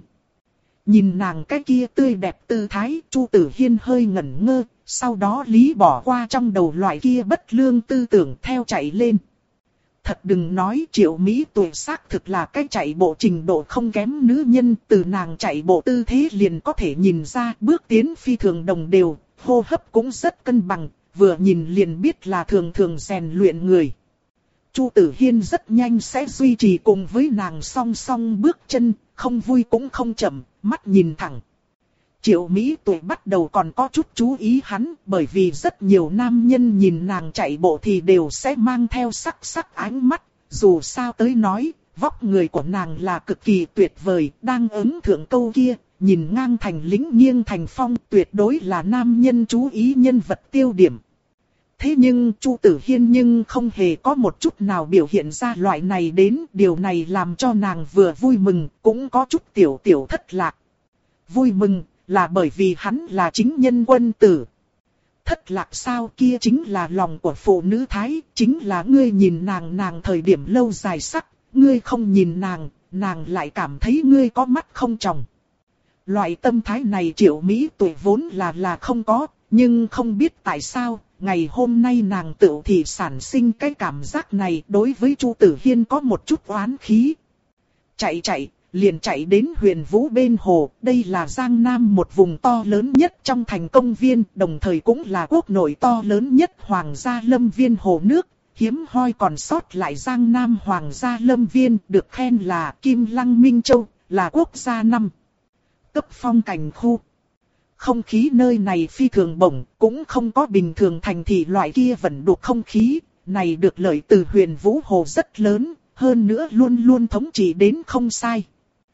Nhìn nàng cái kia tươi đẹp tư thái, Chu Tử Hiên hơi ngẩn ngơ, sau đó lý bỏ qua trong đầu loại kia bất lương tư tưởng theo chạy lên. Thật đừng nói, Triệu Mỹ Tuệ xác thực là cái chạy bộ trình độ không kém nữ nhân, từ nàng chạy bộ tư thế liền có thể nhìn ra, bước tiến phi thường đồng đều, hô hấp cũng rất cân bằng, vừa nhìn liền biết là thường thường rèn luyện người. Chu Tử Hiên rất nhanh sẽ duy trì cùng với nàng song song bước chân, không vui cũng không chậm, mắt nhìn thẳng. Triệu Mỹ Tuệ bắt đầu còn có chút chú ý hắn, bởi vì rất nhiều nam nhân nhìn nàng chạy bộ thì đều sẽ mang theo sắc sắc ánh mắt, dù sao tới nói, vóc người của nàng là cực kỳ tuyệt vời, đang ứng thượng câu kia, nhìn ngang thành lính nghiêng thành phong, tuyệt đối là nam nhân chú ý nhân vật tiêu điểm. Thế nhưng Chu Tử Hiên nhưng không hề có một chút nào biểu hiện ra loại này đến, điều này làm cho nàng vừa vui mừng, cũng có chút tiểu tiểu thất lạc. Vui mừng là bởi vì hắn là chính nhân quân tử. Thất lạc sao, kia chính là lòng của phụ nữ thái, chính là ngươi nhìn nàng nàng thời điểm lâu dài sắc, ngươi không nhìn nàng, nàng lại cảm thấy ngươi có mắt không tròng. Loại tâm thái này Triệu Mỹ Tuệ vốn là là không có, nhưng không biết tại sao, ngày hôm nay nàng tự thì sản sinh cái cảm giác này, đối với Chu Tử Hiên có một chút oán khí. Chạy chạy, liền chạy đến Huyền Vũ bên hồ, đây là Giang Nam một vùng to lớn nhất trong thành công viên, đồng thời cũng là quốc nội to lớn nhất Hoàng gia Lâm Viên hồ nước, hiếm hoi còn sót lại Giang Nam Hoàng gia Lâm Viên, được khen là Kim Lăng Minh Châu, là quốc gia năm cấp phong cảnh khu. Không khí nơi này phi thường bổng, cũng không có bình thường thành thị loại kia vẫn đục không khí, này được lợi từ Huyền Vũ hồ rất lớn, hơn nữa luôn luôn thống trị đến không sai.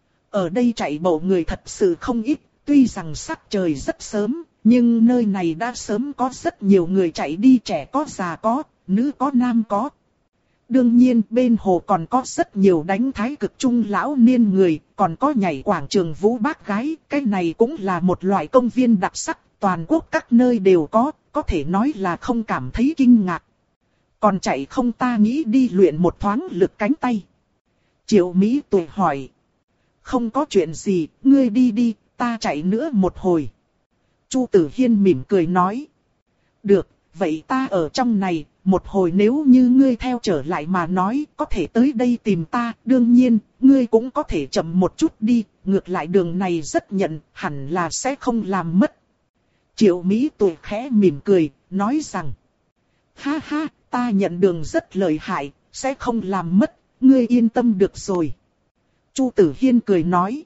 Ở đây chạy bộ người thật sự không ít, tuy rằng sắc trời rất sớm, nhưng nơi này đã sớm có rất nhiều người chạy đi, trẻ có già có, nữ có nam có. Đương nhiên bên hồ còn có rất nhiều đánh thái cực trung lão niên người, còn có nhảy quảng trường vũ bác gái, cái này cũng là một loại công viên đặc sắc, toàn quốc các nơi đều có, có thể nói là không cảm thấy kinh ngạc. Còn chạy không, ta nghĩ đi luyện một thoáng lực cánh tay. Triệu Mỹ Tuệ hỏi. Không có chuyện gì, ngươi đi đi, ta chạy nữa một hồi. Chu Tử Hiên mỉm cười nói. Được, vậy ta ở trong này, một hồi nếu như ngươi theo trở lại mà nói, có thể tới đây tìm ta, đương nhiên, ngươi cũng có thể chậm một chút đi, ngược lại đường này rất nhận, hẳn là sẽ không làm mất. Triệu Mỹ Tuệ khẽ mỉm cười, nói rằng. Ha ha, ta nhận đường rất lợi hại, sẽ không làm mất, ngươi yên tâm được rồi. Chu Tử Hiên cười nói.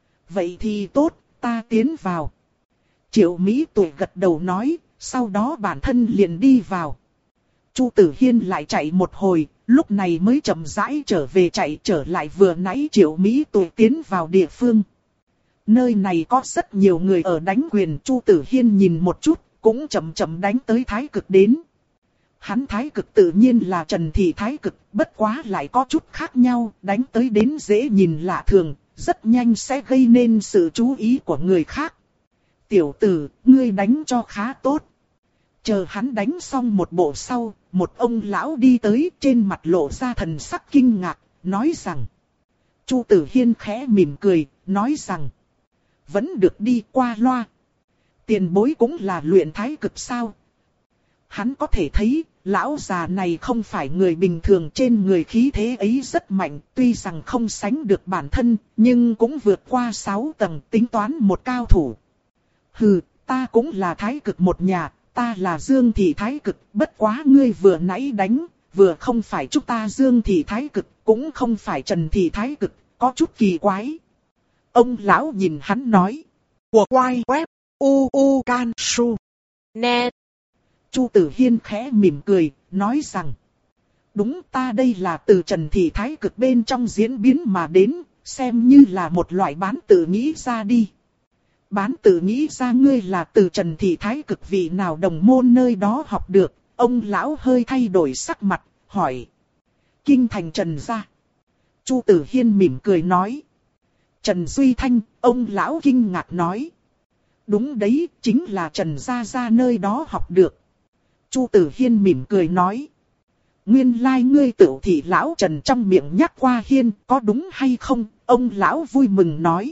Vậy thì tốt, ta tiến vào. Triệu Mỹ Tuệ gật đầu nói, sau đó bản thân liền đi vào. Chu Tử Hiên lại chạy một hồi, lúc này mới chậm rãi trở về, chạy trở lại vừa nãy Triệu Mỹ Tuệ tiến vào địa phương. Nơi này có rất nhiều người ở đánh quyền, Chu Tử Hiên nhìn một chút, cũng chậm chậm đánh tới thái cực đến. Hắn thái cực tự nhiên là Trần Thị thái cực, bất quá lại có chút khác nhau, đánh tới đến dễ nhìn lạ thường, rất nhanh sẽ gây nên sự chú ý của người khác. Tiểu tử, ngươi đánh cho khá tốt. Chờ hắn đánh xong một bộ sau, một ông lão đi tới, trên mặt lộ ra thần sắc kinh ngạc, nói rằng. Chu Tử Hiên khẽ mỉm cười, nói rằng. Vẫn được đi, qua loa. Tiền bối cũng là luyện thái cực sao? Hắn có thể thấy, lão già này không phải người bình thường, trên người khí thế ấy rất mạnh, tuy rằng không sánh được bản thân, nhưng cũng vượt qua sáu tầng, tính toán một cao thủ. Hừ, ta cũng là thái cực một nhà, ta là Dương Thị thái cực, bất quá ngươi vừa nãy đánh, vừa không phải chúng ta Dương Thị thái cực, cũng không phải Trần Thị thái cực, có chút kỳ quái. Ông lão nhìn hắn nói.
Của quay web u u can su net.
Chu Tử Hiên khẽ mỉm cười, nói rằng. Đúng, ta đây là từ Trần Thị thái cực bên trong diễn biến mà đến, xem như là một loại bán tự nghĩ ra đi. Bán tự nghĩ ra ngươi là từ Trần Thị thái cực vị nào đồng môn nơi đó học được, ông lão hơi thay đổi sắc mặt, hỏi. Kinh thành Trần gia. Chu Tử Hiên mỉm cười nói. Trần Duy Thanh, ông lão kinh ngạc nói. Đúng đấy, chính là Trần gia gia nơi đó học được. Chu Tử Hiên mỉm cười nói. Nguyên lai like ngươi Tửu Thị lão Trần trong miệng nhắc qua Hiên, có đúng hay không? Ông lão vui mừng nói.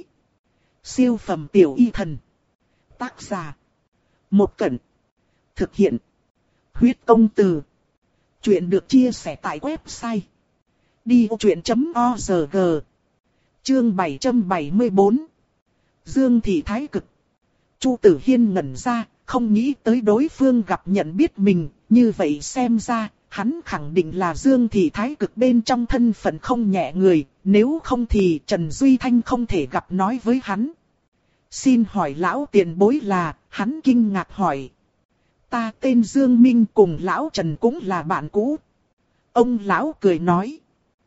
Siêu phẩm tiểu y thần. Tác giả. Một Cẩn. Thực hiện. Huyết công từ. Chuyện được chia sẻ tại website. đi ô chuyện chấm org. Chương bảy trăm bảy mươi tư. Dương Thị thái cực. Chu Tử Hiên ngẩn ra, không nghĩ tới đối phương gặp nhận biết mình, như vậy xem ra, hắn khẳng định là Dương Thị thái cực bên trong thân phận không nhẹ người, nếu không thì Trần Duy Thanh không thể gặp nói với hắn. Xin hỏi lão tiền bối là, hắn kinh ngạc hỏi. Ta tên Dương Minh, cùng lão Trần cũng là bạn cũ. Ông lão cười nói.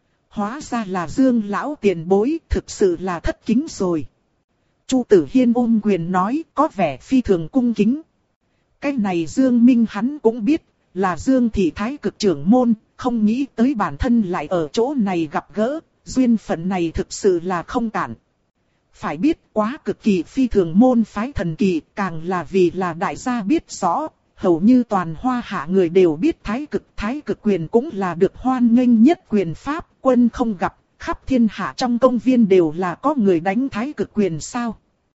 Hóa ra là Dương lão tiền bối, thực sự là thất kính rồi. Chu Tử Hiên ôm quyền nói, có vẻ phi thường cung kính. Cái này Dương Minh hắn cũng biết, là Dương Thị thái cực trưởng môn, không nghĩ tới bản thân lại ở chỗ này gặp gỡ, duyên phận này thực sự là không cản. Phải biết quá cực kỳ phi thường môn phái thần kỳ, càng là vì là đại gia biết rõ, hầu như toàn Hoa Hạ người đều biết thái cực, thái cực quyền cũng là được hoan nghênh nhất quyền pháp, quân không gặp, khắp thiên hạ trong công viên đều là có người đánh thái cực quyền sao.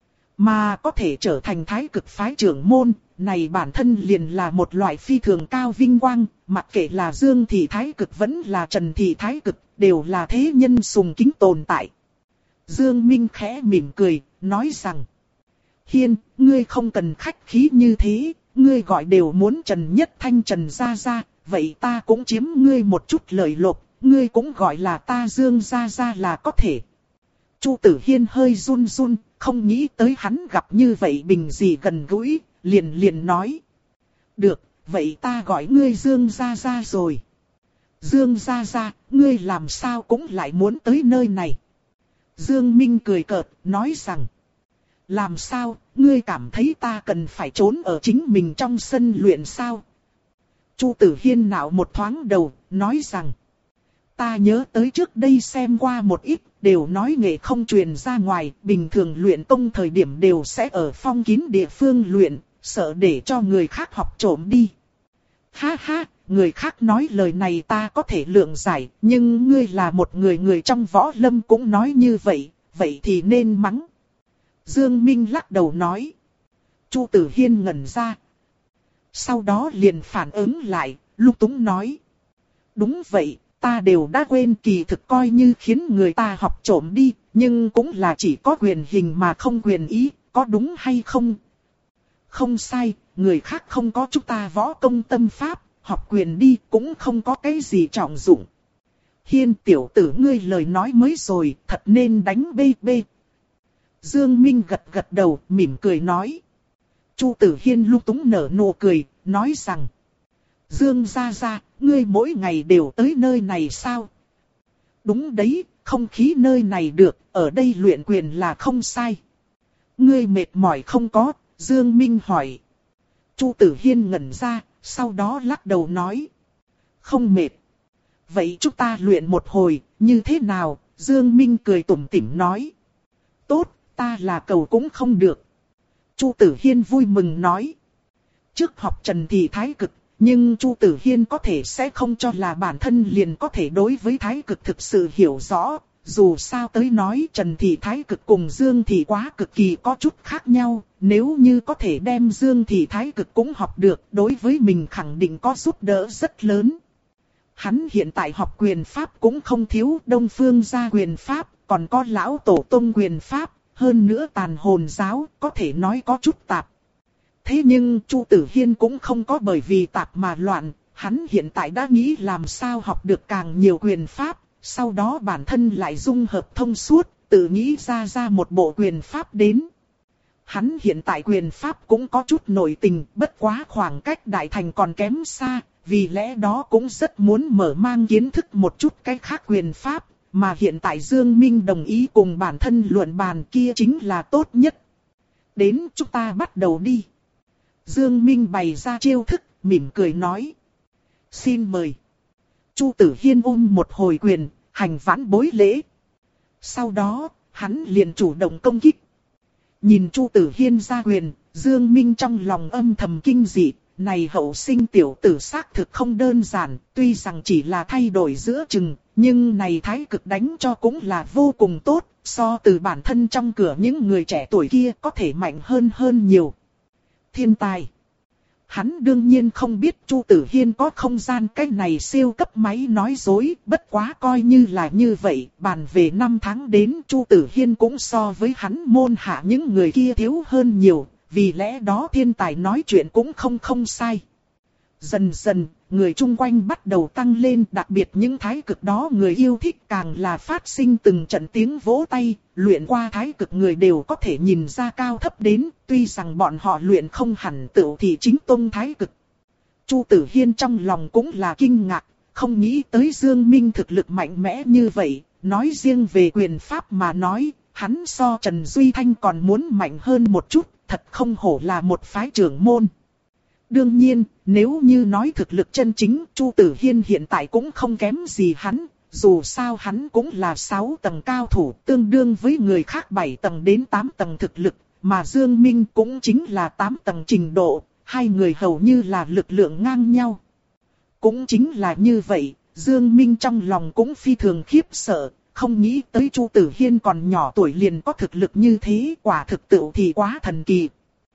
Mà có thể trở thành thái cực phái trưởng môn, này bản thân liền là một loại phi thường cao vinh quang, mặc kệ là Dương Thị thái cực vẫn là Trần Thị thái cực, đều là thế nhân sùng kính tồn tại. Dương Minh khẽ mỉm cười, nói rằng. Hiên, ngươi không cần khách khí như thế, ngươi gọi đều muốn Trần Nhất Thanh Trần Gia Gia, vậy ta cũng chiếm ngươi một chút lợi lộc, ngươi cũng gọi là ta Dương Gia Gia là có thể. Chu Tử Hiên hơi run run, không nghĩ tới hắn gặp như vậy bình gì gần gũi, liền liền nói. Được, vậy ta gọi ngươi Dương Gia Gia rồi. Dương Gia Gia, ngươi làm sao cũng lại muốn tới nơi này. Dương Minh cười cợt, nói rằng. Làm sao, ngươi cảm thấy ta cần phải trốn ở chính mình trong sân luyện sao? Chu Tử Hiên nạo một thoáng đầu, nói rằng. Ta nhớ tới trước đây xem qua một ít, đều nói nghệ không truyền ra ngoài, bình thường luyện công thời điểm đều sẽ ở phong kín địa phương luyện, sợ để cho người khác học trộm đi. Ha ha, người khác nói lời này ta có thể lượng giải, nhưng ngươi là một người người trong võ lâm cũng nói như vậy, vậy thì nên mắng. Dương Minh lắc đầu nói. Chu Tử Hiên ngẩn ra. Sau đó liền phản ứng lại, lung túng nói. Đúng vậy, ta đều đã quên, kỳ thực coi như khiến người ta học trộm đi, nhưng cũng là chỉ có quyền hình mà không quyền ý, có đúng hay không? Không sai, người khác không có chúng ta võ công tâm pháp, học quyền đi cũng không có cái gì trọng dụng. Hiên tiểu tử ngươi lời nói mới rồi, thật nên đánh bê bê. Dương Minh gật gật đầu, mỉm cười nói. Chu Tử Hiên lung túng nở nụ cười, nói rằng. Dương Gia Gia, ngươi mỗi ngày đều tới nơi này sao? Đúng đấy, không khí nơi này được, ở đây luyện quyền là không sai. Ngươi mệt mỏi không có? Dương Minh hỏi. Chu Tử Hiên ngẩn ra, sau đó lắc đầu nói. Không mệt. Vậy chúng ta luyện một hồi, như thế nào? Dương Minh cười tủm tỉm nói. Tốt, ta là cầu cũng không được. Chu Tử Hiên vui mừng nói. Trước học Trần Thị thái cực, nhưng Chu Tử Hiên có thể sẽ không cho là bản thân liền có thể đối với thái cực thực sự hiểu rõ, dù sao tới nói Trần Thị Thái Cực cùng Dương Thị Quá Cực kỳ có chút khác nhau, nếu như có thể đem Dương Thị Thái Cực cũng học được, đối với mình khẳng định có giúp đỡ rất lớn. Hắn hiện tại học quyền pháp cũng không thiếu, Đông Phương gia quyền pháp, còn có lão tổ tông quyền pháp, hơn nữa tàn hồn giáo, có thể nói có chút tạp. Thế nhưng Chu Tử Hiên cũng không có bởi vì tạp mà loạn, hắn hiện tại đã nghĩ làm sao học được càng nhiều quyền pháp, sau đó bản thân lại dung hợp thông suốt, tự nghĩ ra ra một bộ quyền pháp đến. Hắn hiện tại quyền pháp cũng có chút nội tình, bất quá khoảng cách đại thành còn kém xa, vì lẽ đó cũng rất muốn mở mang kiến thức một chút cái khác quyền pháp, mà hiện tại Dương Minh đồng ý cùng bản thân luận bàn kia chính là tốt nhất. Đến chúng ta bắt đầu đi. Dương Minh bày ra chiêu thức, mỉm cười nói. Xin mời. Chu Tử Hiên ôm một hồi quyền, hành vãn bối lễ. Sau đó, hắn liền chủ động công kích. Nhìn Chu Tử Hiên ra quyền, Dương Minh trong lòng âm thầm kinh dị. Này hậu sinh tiểu tử xác thực không đơn giản, tuy rằng chỉ là thay đổi giữa chừng, nhưng này thái cực đánh cho cũng là vô cùng tốt, so từ bản thân trong cửa những người trẻ tuổi kia có thể mạnh hơn hơn nhiều. Thiên tài. Hắn đương nhiên không biết Chu Tử Hiên có không gian cái này siêu cấp máy nói dối, bất quá coi như là như vậy, bàn về năm tháng đến Chu Tử Hiên cũng so với hắn môn hạ những người kia thiếu hơn nhiều. Vì lẽ đó thiên tài nói chuyện cũng không không sai. Dần dần, người chung quanh bắt đầu tăng lên, đặc biệt những thái cực đó người yêu thích càng là phát sinh từng trận tiếng vỗ tay, luyện qua thái cực người đều có thể nhìn ra cao thấp đến, tuy rằng bọn họ luyện không hẳn tựu thì chính tông thái cực. Chu Tử Hiên trong lòng cũng là kinh ngạc, không nghĩ tới Dương Minh thực lực mạnh mẽ như vậy, nói riêng về quyền pháp mà nói, hắn so Trần Duy Thanh còn muốn mạnh hơn một chút. Thật không hổ là một phái trưởng môn. Đương nhiên, nếu như nói thực lực chân chính, Chu Tử Hiên hiện tại cũng không kém gì hắn. Dù sao hắn cũng là sáu tầng cao thủ, tương đương với người khác bảy tầng đến tám tầng thực lực. Mà Dương Minh cũng chính là tám tầng trình độ, hai người hầu như là lực lượng ngang nhau. Cũng chính là như vậy, Dương Minh trong lòng cũng phi thường khiếp sợ. Không nghĩ tới Chu Tử Hiên còn nhỏ tuổi liền có thực lực như thế, quả thực tựu thì quá thần kỳ.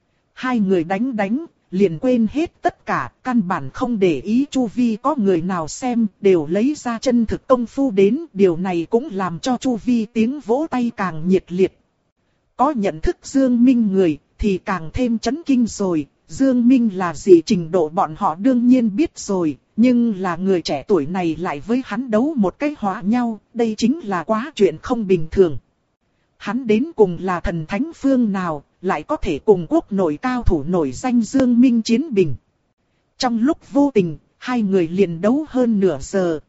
Hai người đánh đánh, liền quên hết tất cả, căn bản không để ý chu vi có người nào xem, đều lấy ra chân thực công phu đến, điều này cũng làm cho chu vi tiếng vỗ tay càng nhiệt liệt. Có nhận thức Dương Minh người, thì càng thêm chấn kinh rồi, Dương Minh là gì trình độ bọn họ đương nhiên biết rồi. Nhưng là người trẻ tuổi này lại với hắn đấu một cái hóa nhau, đây chính là quá chuyện không bình thường. Hắn đến cùng là thần thánh phương nào, lại có thể cùng quốc nội cao thủ nổi danh Dương Minh chiến bình. Trong lúc vô tình, hai người liền đấu hơn nửa giờ.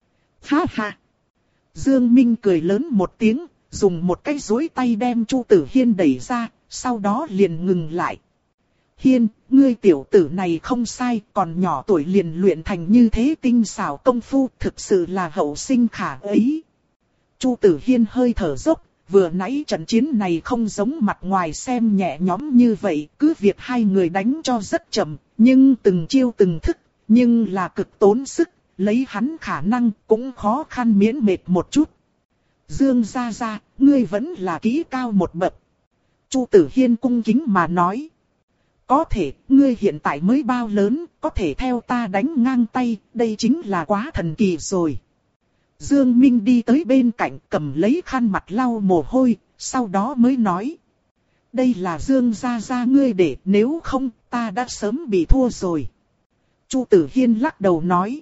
Ha ha! Dương Minh cười lớn một tiếng, dùng một cái duỗi tay đem Chu Tử Hiên đẩy ra, sau đó liền ngừng lại. Hiên, ngươi tiểu tử này không sai, còn nhỏ tuổi liền luyện thành như thế tinh xảo công phu, thực sự là hậu sinh khả ấy. Chu Tử Hiên hơi thở dốc, vừa nãy trận chiến này không giống mặt ngoài xem nhẹ nhõm như vậy, cứ việc hai người đánh cho rất chậm, nhưng từng chiêu từng thức, nhưng là cực tốn sức, lấy hắn khả năng cũng khó khăn miễn mệt một chút. Dương gia gia, ngươi vẫn là kỹ cao một bậc. Chu Tử Hiên cung kính mà nói. Có thể, ngươi hiện tại mới bao lớn, có thể theo ta đánh ngang tay, đây chính là quá thần kỳ rồi. Dương Minh đi tới bên cạnh cầm lấy khăn mặt lau mồ hôi, sau đó mới nói. Đây là Dương gia gia ngươi để, nếu không, ta đã sớm bị thua rồi. Chu Tử Hiên lắc đầu nói.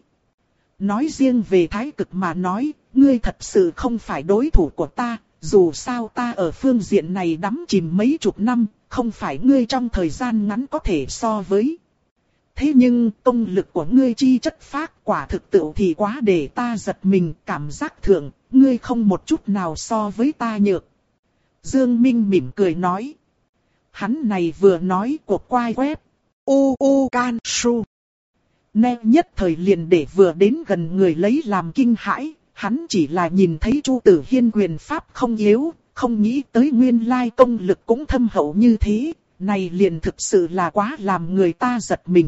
Nói riêng về thái cực mà nói, ngươi thật sự không phải đối thủ của ta, dù sao ta ở phương diện này đắm chìm mấy chục năm, không phải ngươi trong thời gian ngắn có thể so với. Thế nhưng công lực của ngươi chi chất phác quả thực tự thì quá để ta giật mình, cảm giác thượng, ngươi không một chút nào so với ta nhược. Dương Minh mỉm cười nói. Hắn này vừa nói cuộc quay web, u u can su. Nè nhất thời liền để vừa đến gần người lấy làm kinh hãi, hắn chỉ là nhìn thấy Chu Tử Hiên quyền pháp không yếu, không nghĩ tới nguyên lai công lực cũng thâm hậu như thế, này liền thực sự là quá làm người ta giật mình.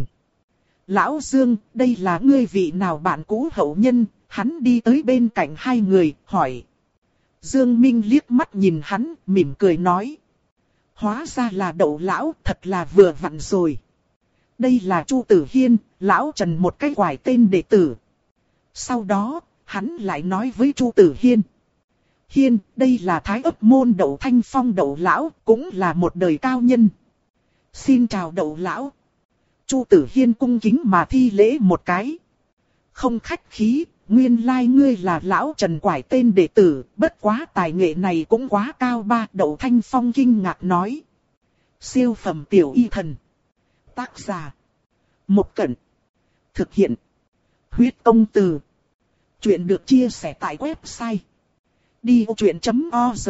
Lão Dương, đây là ngươi vị nào bạn cũ hậu nhân, hắn đi tới bên cạnh hai người, hỏi. Dương Minh liếc mắt nhìn hắn, mỉm cười nói. Hóa ra là Đậu lão, thật là vừa vặn rồi. Đây là Chu Tử Hiên, lão Trần một cái quải tên đệ tử. Sau đó, hắn lại nói với Chu Tử Hiên. Hiên, đây là Thái Ấp môn Đậu Thanh Phong Đậu lão, cũng là một đời cao nhân. Xin chào Đậu lão. Chu Tử Hiên cung kính mà thi lễ một cái. Không khách khí, nguyên lai ngươi là lão Trần quải tên đệ tử, bất quá tài nghệ này cũng quá cao ba. Đậu Thanh Phong kinh ngạc nói. Siêu phẩm tiểu y thần. Tác giả. Một Cẩn. Thực hiện. Huyết Công Từ. Chuyện được chia sẻ tại website. đi ô chuyện chấm org.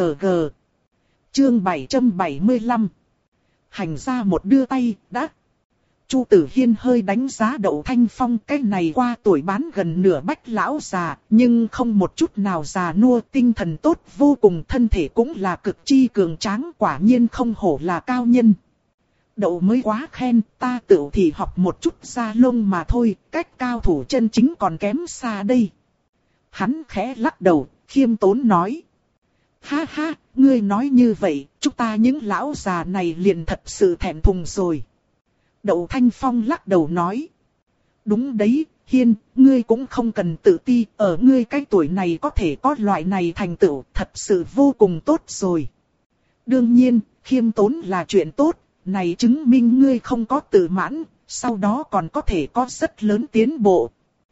Chương bảy trăm bảy mươi lăm. Hành ra một đưa tay, đã. Chu Tử Hiên hơi đánh giá Đậu Thanh Phong, cái này qua tuổi bán gần nửa bách lão già, nhưng không một chút nào già nua, tinh thần tốt vô cùng, thân thể cũng là cực chi cường tráng, quả nhiên không hổ là cao nhân. Đậu mới quá khen, ta tự thì học một chút da lông mà thôi, cách cao thủ chân chính còn kém xa đây. Hắn khẽ lắc đầu, khiêm tốn nói. Ha ha, ngươi nói như vậy, chúng ta những lão già này liền thật sự thẹn thùng rồi. Đậu Thanh Phong lắc đầu nói. Đúng đấy, Hiên, ngươi cũng không cần tự ti, ở ngươi cái tuổi này có thể có loại này thành tựu, thật sự vô cùng tốt rồi. Đương nhiên, khiêm tốn là chuyện tốt, này chứng minh ngươi không có tự mãn, sau đó còn có thể có rất lớn tiến bộ.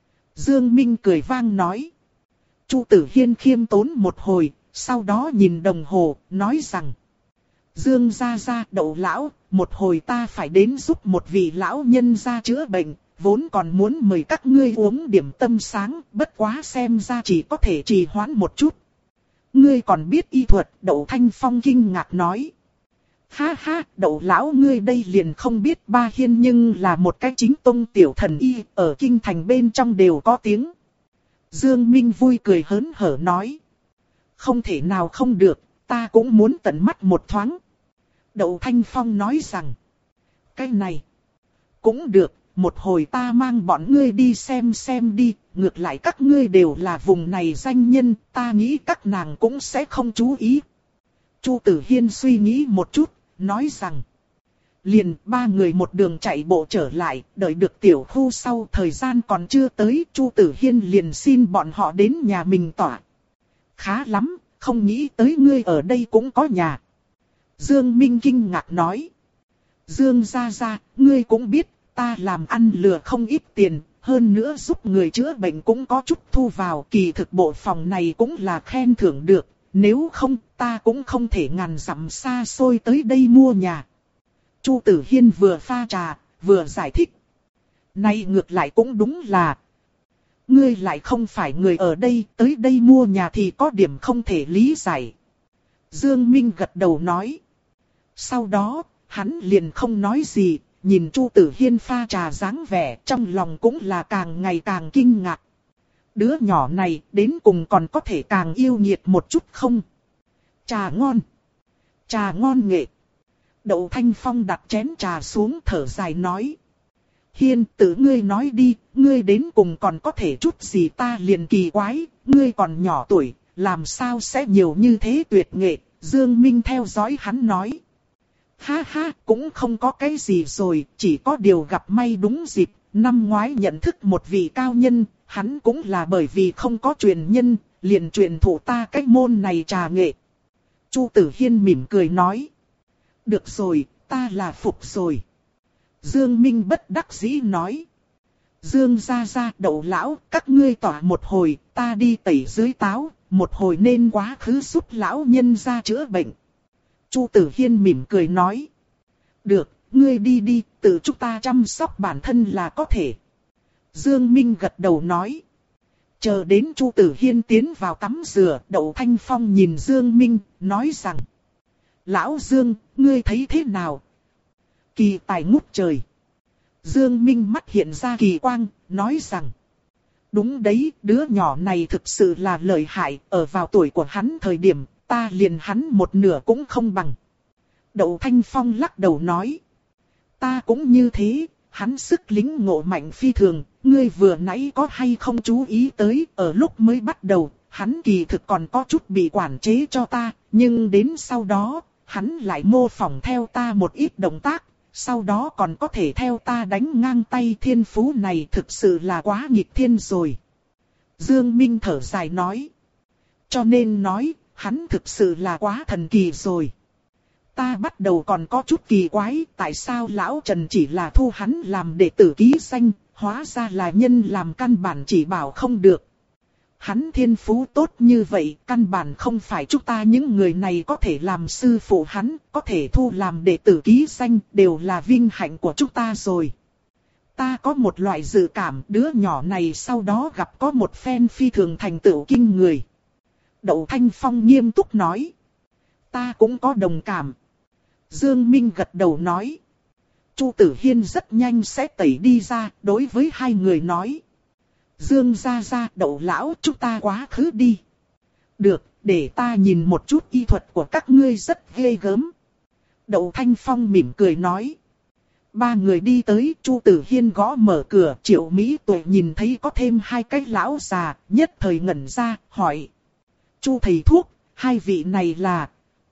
Dương Minh cười vang nói. Chu Tử Hiên khiêm tốn một hồi, sau đó nhìn đồng hồ, nói rằng. Dương gia gia Đậu lão, một hồi ta phải đến giúp một vị lão nhân gia chữa bệnh, vốn còn muốn mời các ngươi uống điểm tâm sáng, bất quá xem ra chỉ có thể trì hoãn một chút. Ngươi còn biết y thuật, Đậu Thanh Phong kinh ngạc nói. Ha ha, Đậu lão ngươi đây liền không biết ba Hiên nhưng là một cái chính tông tiểu thần y, ở kinh thành bên trong đều có tiếng. Dương Minh vui cười hớn hở nói. Không thể nào không được, ta cũng muốn tận mắt một thoáng. Đậu Thanh Phong nói rằng. Cái này cũng được, một hồi ta mang bọn ngươi đi xem xem đi, ngược lại các ngươi đều là vùng này danh nhân, ta nghĩ các nàng cũng sẽ không chú ý. Chu Tử Hiên suy nghĩ một chút, nói rằng. Liền ba người một đường chạy bộ trở lại, đợi được tiểu khu sau thời gian còn chưa tới, Chu Tử Hiên liền xin bọn họ đến nhà mình tỏa. Khá lắm, không nghĩ tới ngươi ở đây cũng có nhà. Dương Minh kinh ngạc nói. Dương gia gia, ngươi cũng biết, ta làm ăn lừa không ít tiền, hơn nữa giúp người chữa bệnh cũng có chút thu vào, kỳ thực bộ phòng này cũng là khen thưởng được, nếu không ta cũng không thể ngàn dặm xa xôi tới đây mua nhà. Chu Tử Hiên vừa pha trà, vừa giải thích. Này ngược lại cũng đúng là, ngươi lại không phải người ở đây, tới đây mua nhà thì có điểm không thể lý giải. Dương Minh gật đầu nói. Sau đó, hắn liền không nói gì, nhìn Chu Tử Hiên pha trà dáng vẻ, trong lòng cũng là càng ngày càng kinh ngạc. Đứa nhỏ này đến cùng còn có thể càng yêu nghiệt một chút không? Trà ngon. Trà ngon nghệ. Đậu Thanh Phong đặt chén trà xuống thở dài nói. Hiên, tự ngươi nói đi, ngươi đến cùng còn có thể chút gì ta liền kỳ quái, ngươi còn nhỏ tuổi, làm sao sẽ nhiều như thế tuyệt nghệ. Dương Minh theo dõi hắn nói. Ha ha, cũng không có cái gì rồi, chỉ có điều gặp may đúng dịp, năm ngoái nhận thức một vị cao nhân, hắn cũng là bởi vì không có truyền nhân, liền truyền thụ ta cái môn này trà nghệ. Chu Tử Hiên mỉm cười nói. Được rồi, ta là phục rồi. Dương Minh bất đắc dĩ nói. Dương gia gia Đậu lão, các ngươi tỏa một hồi, ta đi tẩy dưới táo, một hồi nên quá khứ giúp lão nhân gia chữa bệnh. Chu Tử Hiên mỉm cười nói. Được, ngươi đi đi, tự chúng ta chăm sóc bản thân là có thể. Dương Minh gật đầu nói. Chờ đến Chu Tử Hiên tiến vào tắm rửa, Đậu Thanh Phong nhìn Dương Minh, nói rằng. Lão Dương, ngươi thấy thế nào? Kỳ tài ngút trời. Dương Minh mắt hiện ra kỳ quang, nói rằng. Đúng đấy, đứa nhỏ này thực sự là lợi hại, ở vào tuổi của hắn thời điểm, ta liền hắn một nửa cũng không bằng. Đậu Thanh Phong lắc đầu nói. Ta cũng như thế, hắn sức lính ngộ mạnh phi thường, ngươi vừa nãy có hay không chú ý tới, ở lúc mới bắt đầu, hắn kỳ thực còn có chút bị quản chế cho ta, nhưng đến sau đó, hắn lại mô phỏng theo ta một ít động tác, sau đó còn có thể theo ta đánh ngang tay. Thiên phú này thực sự là quá nghịch thiên rồi. Dương Minh thở dài nói. Cho nên nói, hắn thực sự là quá thần kỳ rồi. Ta bắt đầu còn có chút kỳ quái, tại sao lão Trần chỉ là thu hắn làm đệ tử ký danh, hóa ra là nhân làm căn bản chỉ bảo không được. Hắn thiên phú tốt như vậy, căn bản không phải chúng ta những người này có thể làm sư phụ hắn, có thể thu làm đệ tử ký danh, đều là vinh hạnh của chúng ta rồi. Ta có một loại dự cảm, đứa nhỏ này sau đó gặp có một phen phi thường thành tựu kinh người. Đậu Thanh Phong nghiêm túc nói. Ta cũng có đồng cảm. Dương Minh gật đầu nói. Chu Tử Hiên rất nhanh sẽ tẩy đi ra, đối với hai người nói. Dương gia gia, Đậu lão, chúng ta quá khứ đi. Được, để ta nhìn một chút y thuật của các ngươi rất ghê gớm. Đậu Thanh Phong mỉm cười nói. Ba người đi tới, Chu Tử Hiên gõ mở cửa, Triệu Mỹ Tuệ nhìn thấy có thêm hai cái lão già, nhất thời ngẩn ra, hỏi. Chu thầy thuốc, hai vị này là...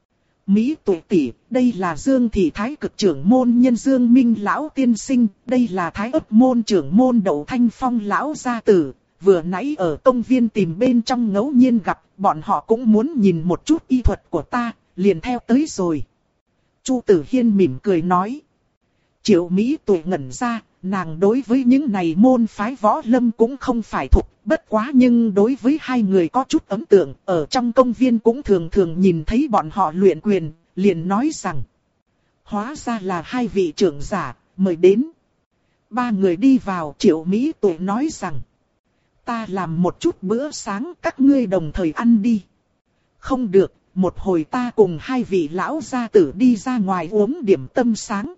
Mỹ Tuệ tỷ, đây là Dương Thị Thái Cực trưởng môn nhân Dương Minh lão tiên sinh, đây là Thái Ấp môn trưởng môn Đậu Thanh Phong lão gia tử, vừa nãy ở công viên tìm bên trong ngẫu nhiên gặp, bọn họ cũng muốn nhìn một chút y thuật của ta, liền theo tới rồi. Chu Tử Hiên mỉm cười nói. Triệu Mỹ Tuệ ngẩn ra, nàng đối với những này môn phái võ lâm cũng không phải thuộc, bất quá nhưng đối với hai người có chút ấn tượng, ở trong công viên cũng thường thường nhìn thấy bọn họ luyện quyền, liền nói rằng. Hóa ra là hai vị trưởng giả, mời đến. Ba người đi vào, Triệu Mỹ Tuệ nói rằng. Ta làm một chút bữa sáng, các ngươi đồng thời ăn đi. Không được, một hồi ta cùng hai vị lão gia tử đi ra ngoài uống điểm tâm sáng.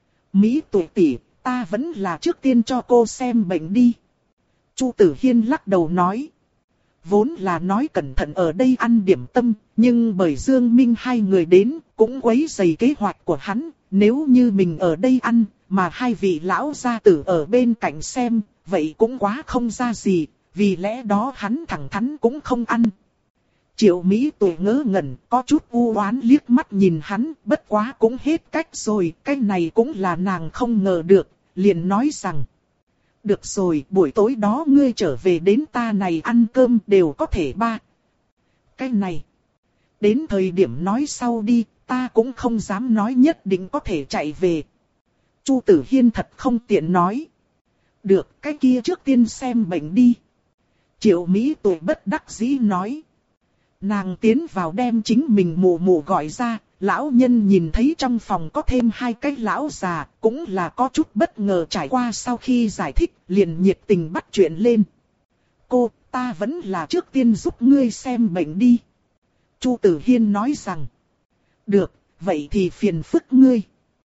Mỹ Tuệ tỷ, ta vẫn là trước tiên cho cô xem bệnh đi. Chu Tử Hiên lắc đầu nói. Vốn là nói cẩn thận ở đây ăn điểm tâm, nhưng bởi Dương Minh hai người đến, cũng quấy rầy kế hoạch của hắn. Nếu như mình ở đây ăn, mà hai vị lão gia tử ở bên cạnh xem, vậy cũng quá không ra gì, vì lẽ đó hắn thẳng thắn cũng không ăn. Triệu Mỹ Tuệ ngớ ngẩn, có chút u oán liếc mắt nhìn hắn, bất quá cũng hết cách rồi, cái này cũng là nàng không ngờ được, liền nói rằng. Được rồi, buổi tối đó ngươi trở về đến ta này ăn cơm đều có thể ba. Cái này, đến thời điểm nói sau đi, ta cũng không dám nói nhất định có thể chạy về. Chu Tử Hiên thật không tiện nói. Được, cái kia trước tiên xem bệnh đi. Triệu Mỹ Tuệ bất đắc dĩ nói. Nàng tiến vào đem chính mình mụ mụ gọi ra, lão nhân nhìn thấy trong phòng có thêm hai cái lão già, cũng là có chút bất ngờ trải qua sau khi giải thích, liền nhiệt tình bắt chuyện lên. Cô, ta vẫn là trước tiên giúp ngươi xem bệnh đi. Chu Tử Hiên nói rằng. Được, vậy thì phiền phức ngươi.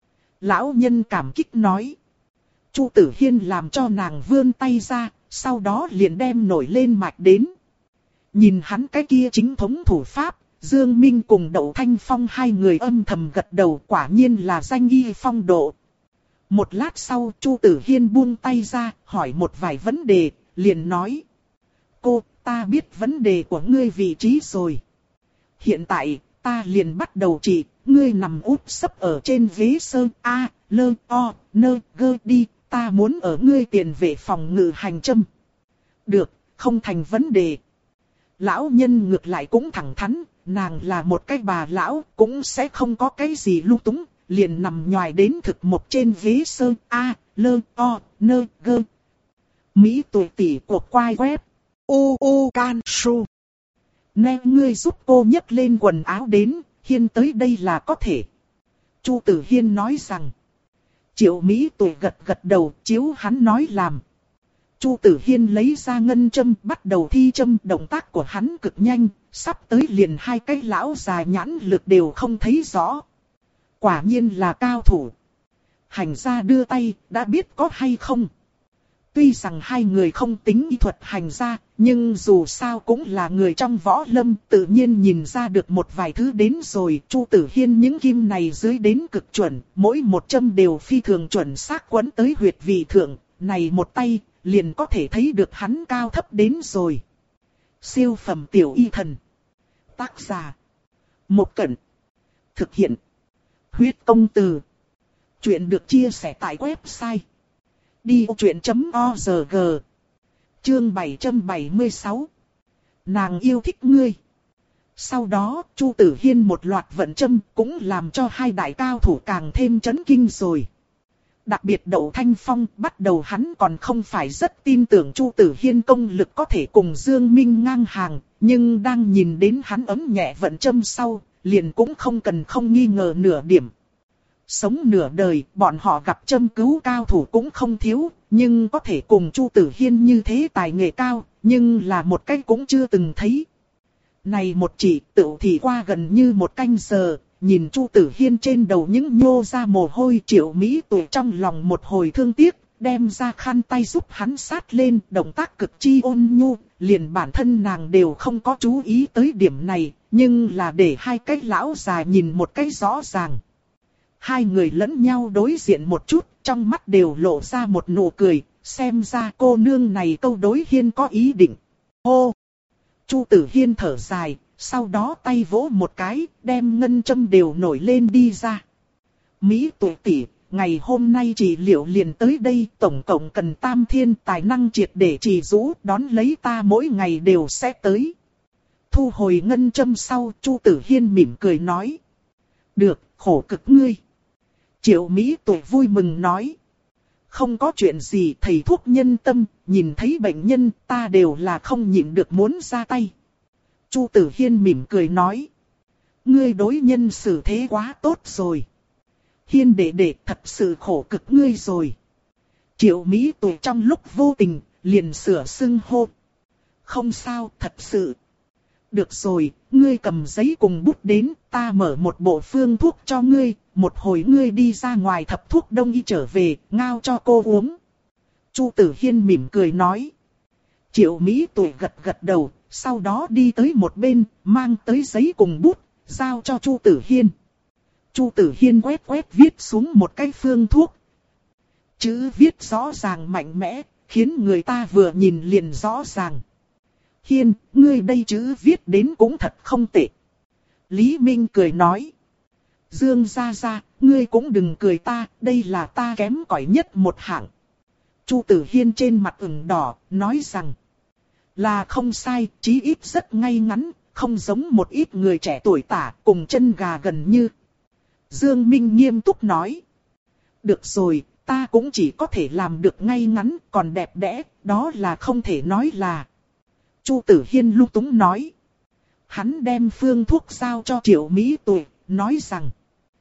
Lão nhân cảm kích nói. Chu Tử Hiên làm cho nàng vươn tay ra, sau đó liền đem nổi lên mạch đến. Nhìn hắn cái kia chính thống thủ pháp, Dương Minh cùng Đậu Thanh Phong hai người âm thầm gật đầu, quả nhiên là danh y phong độ. Một lát sau Chu Tử Hiên buông tay ra, hỏi một vài vấn đề, liền nói. Cô, ta biết vấn đề của ngươi vị trí rồi. Hiện tại, ta liền bắt đầu trị, ngươi nằm úp sấp ở trên ghế sơn A, lơ, o, nơ, gơ đi, ta muốn ở ngươi tiền vệ phòng ngự hành châm. Được, không thành vấn đề. Lão nhân ngược lại cũng thẳng thắn, nàng là một cái bà lão, cũng sẽ không có cái gì lung túng, liền nằm nhòi đến thực một trên ghế sơn A, lơ, o, nơ, gơ. Mỹ Tuệ tỷ cuộc quay web.
U U Can Su.
Nè ngươi giúp cô nhấc lên quần áo đến, Hiên tới đây là có thể. Chu Tử Hiên nói rằng. Triệu Mỹ Tuệ gật gật đầu, chiếu hắn nói làm. Chu Tử Hiên lấy ra ngân châm, bắt đầu thi châm, động tác của hắn cực nhanh, sắp tới liền hai cái lão già nhãn lực đều không thấy rõ. Quả nhiên là cao thủ. Hành gia đưa tay, đã biết có hay không. Tuy rằng hai người không tính y thuật hành gia, nhưng dù sao cũng là người trong võ lâm, tự nhiên nhìn ra được một vài thứ đến rồi. Chu Tử Hiên những kim này dưới đến cực chuẩn, mỗi một châm đều phi thường chuẩn xác quấn tới huyệt vị thượng, này một tay, liền có thể thấy được hắn cao thấp đến rồi. Siêu phẩm tiểu y thần. Tác giả. Một Cẩn. Thực hiện. Huyết công từ. Chuyện được chia sẻ tại website. đi ô chuyện chấm org. Chương bảy trăm bảy mươi sáu. Nàng yêu thích ngươi. Sau đó, Chu Tử Hiên một loạt vận châm cũng làm cho hai đại cao thủ càng thêm chấn kinh rồi. Đặc biệt Đậu Thanh Phong bắt đầu hắn còn không phải rất tin tưởng Chu Tử Hiên công lực có thể cùng Dương Minh ngang hàng, nhưng đang nhìn đến hắn ấm nhẹ vận châm sau, liền cũng không cần không nghi ngờ nửa điểm. Sống nửa đời, bọn họ gặp châm cứu cao thủ cũng không thiếu, nhưng có thể cùng Chu Tử Hiên như thế tài nghệ cao, nhưng là một cách cũng chưa từng thấy. Này một chỉ tựu thì qua gần như một canh giờ, nhìn Chu Tử Hiên trên đầu những nhô ra mồ hôi, Triệu Mỹ Tuệ trong lòng một hồi thương tiếc, đem ra khăn tay giúp hắn sát lên, động tác cực chi ôn nhu, liền bản thân nàng đều không có chú ý tới điểm này, nhưng là để hai cái lão già nhìn một cái rõ ràng. Hai người lẫn nhau đối diện một chút, trong mắt đều lộ ra một nụ cười, xem ra cô nương này câu đối Hiên có ý định. Hô! Chu Tử Hiên thở dài, sau đó tay vỗ một cái, đem ngân châm đều nổi lên đi ra. Mỹ Tuệ tỷ, ngày hôm nay trị liệu liền tới đây, tổng cộng cần tam thiên tài năng triệt để trì rũ, đón lấy ta mỗi ngày đều sẽ tới. Thu hồi ngân châm sau, Chu Tử Hiên mỉm cười nói. Được, khổ cực ngươi. Triệu Mỹ Tuệ vui mừng nói. Không có chuyện gì, thầy thuốc nhân tâm, nhìn thấy bệnh nhân ta đều là không nhịn được muốn ra tay. Chu Tử Hiên mỉm cười nói. Ngươi đối nhân xử thế quá tốt rồi. Hiên đệ đệ thật sự khổ cực ngươi rồi. Triệu Mỹ Tuệ trong lúc vô tình, liền sửa xưng hô. Không sao, thật sự. Được rồi, ngươi cầm giấy cùng bút đến, ta mở một bộ phương thuốc cho ngươi, một hồi ngươi đi ra ngoài thập thuốc đông y trở về, ngao cho cô uống. Chu Tử Hiên mỉm cười nói. Triệu Mỹ Tuệ gật gật đầu, sau đó đi tới một bên, mang tới giấy cùng bút, giao cho Chu Tử Hiên. Chu Tử Hiên quét quét viết xuống một cái phương thuốc. Chữ viết rõ ràng mạnh mẽ, khiến người ta vừa nhìn liền rõ ràng. Hiên, ngươi đây chữ viết đến cũng thật không tệ. Lý Minh cười nói. Dương gia gia, ngươi cũng đừng cười ta, đây là ta kém cỏi nhất một hạng. Chu Tử Hiên trên mặt ửng đỏ, nói rằng. Là không sai, chí ít rất ngay ngắn, không giống một ít người trẻ tuổi tả, cùng chân gà gần như. Dương Minh nghiêm túc nói. Được rồi, ta cũng chỉ có thể làm được ngay ngắn, còn đẹp đẽ, đó là không thể nói là. Chu Tử Hiên lung túng nói. Hắn đem phương thuốc giao cho Triệu Mỹ Tuệ, nói rằng.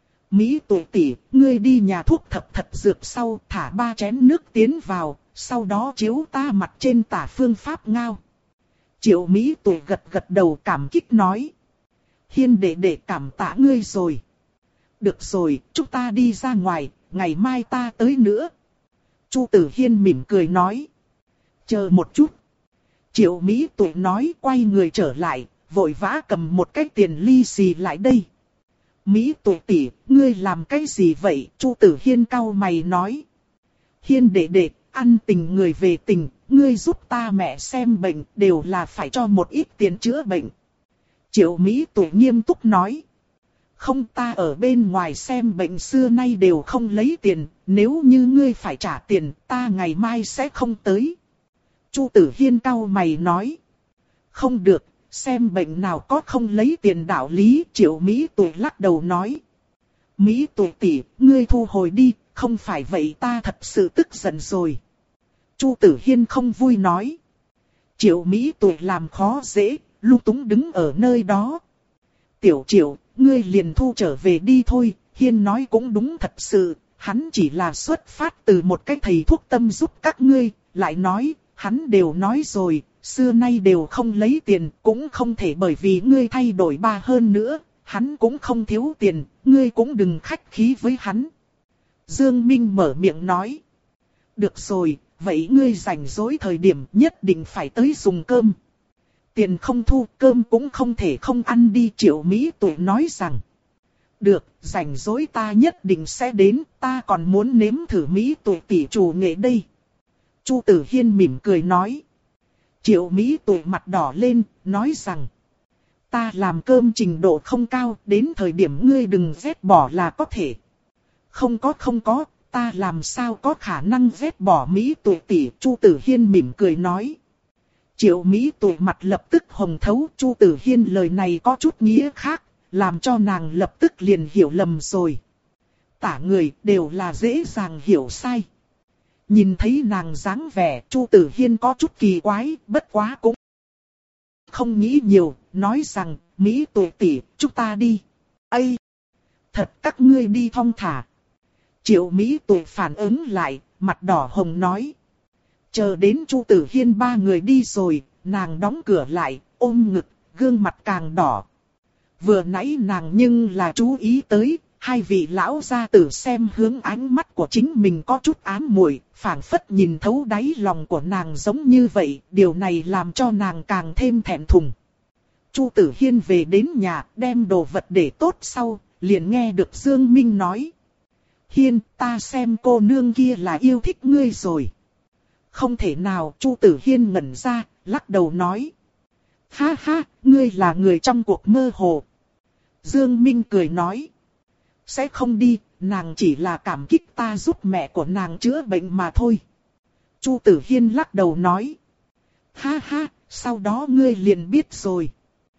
Mỹ Tuệ tỷ, ngươi đi nhà thuốc thập thật dược sau, thả ba chén nước tiến vào, sau đó chiếu ta mặt trên tả phương pháp ngao. Triệu Mỹ Tuệ gật gật đầu cảm kích nói. Hiên đệ đệ cảm tạ ngươi rồi. Được rồi, chúng ta đi ra ngoài, ngày mai ta tới nữa. Chu Tử Hiên mỉm cười nói. Chờ một chút. Triệu Mỹ Tuệ nói quay người trở lại, vội vã cầm một cái tiền ly xì lại đây. Mỹ Tuệ tỷ, ngươi làm cái gì vậy? Chu Tử Hiên cau mày nói. Hiên đệ đệ, ăn tình người về tình, ngươi giúp ta mẹ xem bệnh, đều là phải cho một ít tiền chữa bệnh. Triệu Mỹ Tuệ nghiêm túc nói. Không, ta ở bên ngoài xem bệnh xưa nay đều không lấy tiền, nếu như ngươi phải trả tiền, ta ngày mai sẽ không tới. Chu Tử Hiên cau mày nói. Không được, xem bệnh nào có không lấy tiền đạo lý. Triệu Mỹ Tuệ lắc đầu nói. Mỹ Tuệ tỷ, ngươi thu hồi đi, không phải vậy ta thật sự tức giận rồi. Chu Tử Hiên không vui nói. Triệu Mỹ Tuệ làm khó dễ, lung túng đứng ở nơi đó. Tiểu Triệu, ngươi liền thu trở về đi thôi. Hiên nói cũng đúng thật sự, hắn chỉ là xuất phát từ một cái thầy thuốc tâm giúp các ngươi, lại nói. Hắn đều nói rồi, xưa nay đều không lấy tiền, cũng không thể bởi vì ngươi thay đổi ba hơn nữa, hắn cũng không thiếu tiền, ngươi cũng đừng khách khí với hắn. Dương Minh mở miệng nói. Được rồi, vậy ngươi rảnh rỗi thời điểm nhất định phải tới dùng cơm. Tiền không thu, cơm cũng không thể không ăn đi. Triệu Mỹ Tuệ nói rằng. Được, rảnh rỗi ta nhất định sẽ đến, ta còn muốn nếm thử Mỹ Tuệ tỷ chủ nghệ đây. Chu Tử Hiên mỉm cười nói. Triệu Mỹ Tuệ mặt đỏ lên, nói rằng. Ta làm cơm trình độ không cao, đến thời điểm ngươi đừng ghét bỏ là có thể. Không có không có, ta làm sao có khả năng ghét bỏ Mỹ Tuệ tỷ, Chu Tử Hiên mỉm cười nói. Triệu Mỹ Tuệ mặt lập tức hồng thấu, Chu Tử Hiên lời này có chút nghĩa khác, làm cho nàng lập tức liền hiểu lầm rồi. Tả người đều là dễ dàng hiểu sai. Nhìn thấy nàng dáng vẻ, Chu Tử Hiên có chút kỳ quái, bất quá cũng không nghĩ nhiều, nói rằng, Mỹ Tuệ tỷ, chúng ta đi. Ây! Thật các ngươi đi thong thả. Triệu Mỹ Tuệ phản ứng lại, mặt đỏ hồng nói. Chờ đến Chu Tử Hiên ba người đi rồi, nàng đóng cửa lại, ôm ngực, gương mặt càng đỏ. Vừa nãy nàng nhưng là chú ý tới, hai vị lão gia tử xem hướng ánh mắt của chính mình có chút ám muội, phảng phất nhìn thấu đáy lòng của nàng giống như vậy, điều này làm cho nàng càng thêm thẹn thùng. Chu Tử Hiên về đến nhà, đem đồ vật để tốt sau, liền nghe được Dương Minh nói. Hiên, ta xem cô nương kia là yêu thích ngươi rồi. Không thể nào, Chu Tử Hiên ngẩn ra, lắc đầu nói. Ha ha, ngươi là người trong cuộc mơ hồ. Dương Minh cười nói. Sẽ không đi, nàng chỉ là cảm kích ta giúp mẹ của nàng chữa bệnh mà thôi. Chu Tử Hiên lắc đầu nói. Ha ha, sau đó ngươi liền biết rồi.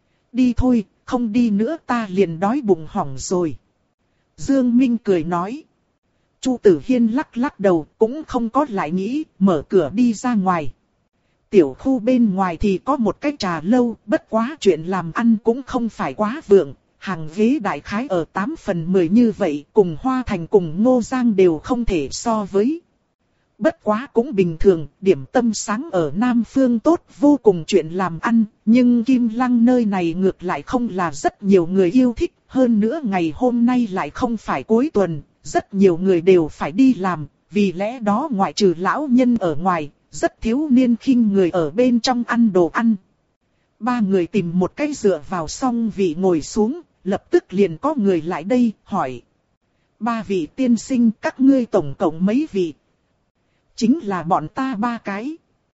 Đi thôi, không đi nữa ta liền đói bụng hỏng rồi. Dương Minh cười nói. Chu Tử Hiên lắc lắc đầu, cũng không có lại nghĩ, mở cửa đi ra ngoài. Tiểu khu bên ngoài thì có một cái trà lâu, bất quá chuyện làm ăn cũng không phải quá vượng. Hàng ghế đại khái ở tám phần mười như vậy, cùng Hoa Thành cùng Ngô Giang đều không thể so với. Bất quá cũng bình thường, điểm tâm sáng ở Nam Phương tốt vô cùng chuyện làm ăn, nhưng Kim Lăng nơi này ngược lại không là rất nhiều người yêu thích, hơn nữa ngày hôm nay lại không phải cuối tuần, rất nhiều người đều phải đi làm, vì lẽ đó ngoại trừ lão nhân ở ngoài, rất thiếu niên khinh người ở bên trong ăn đồ ăn. Ba người tìm một cái dựa vào xong vị ngồi xuống, lập tức liền có người lại đây, hỏi. Ba vị tiên sinh các ngươi tổng cộng mấy vị? Chính là bọn ta ba cái.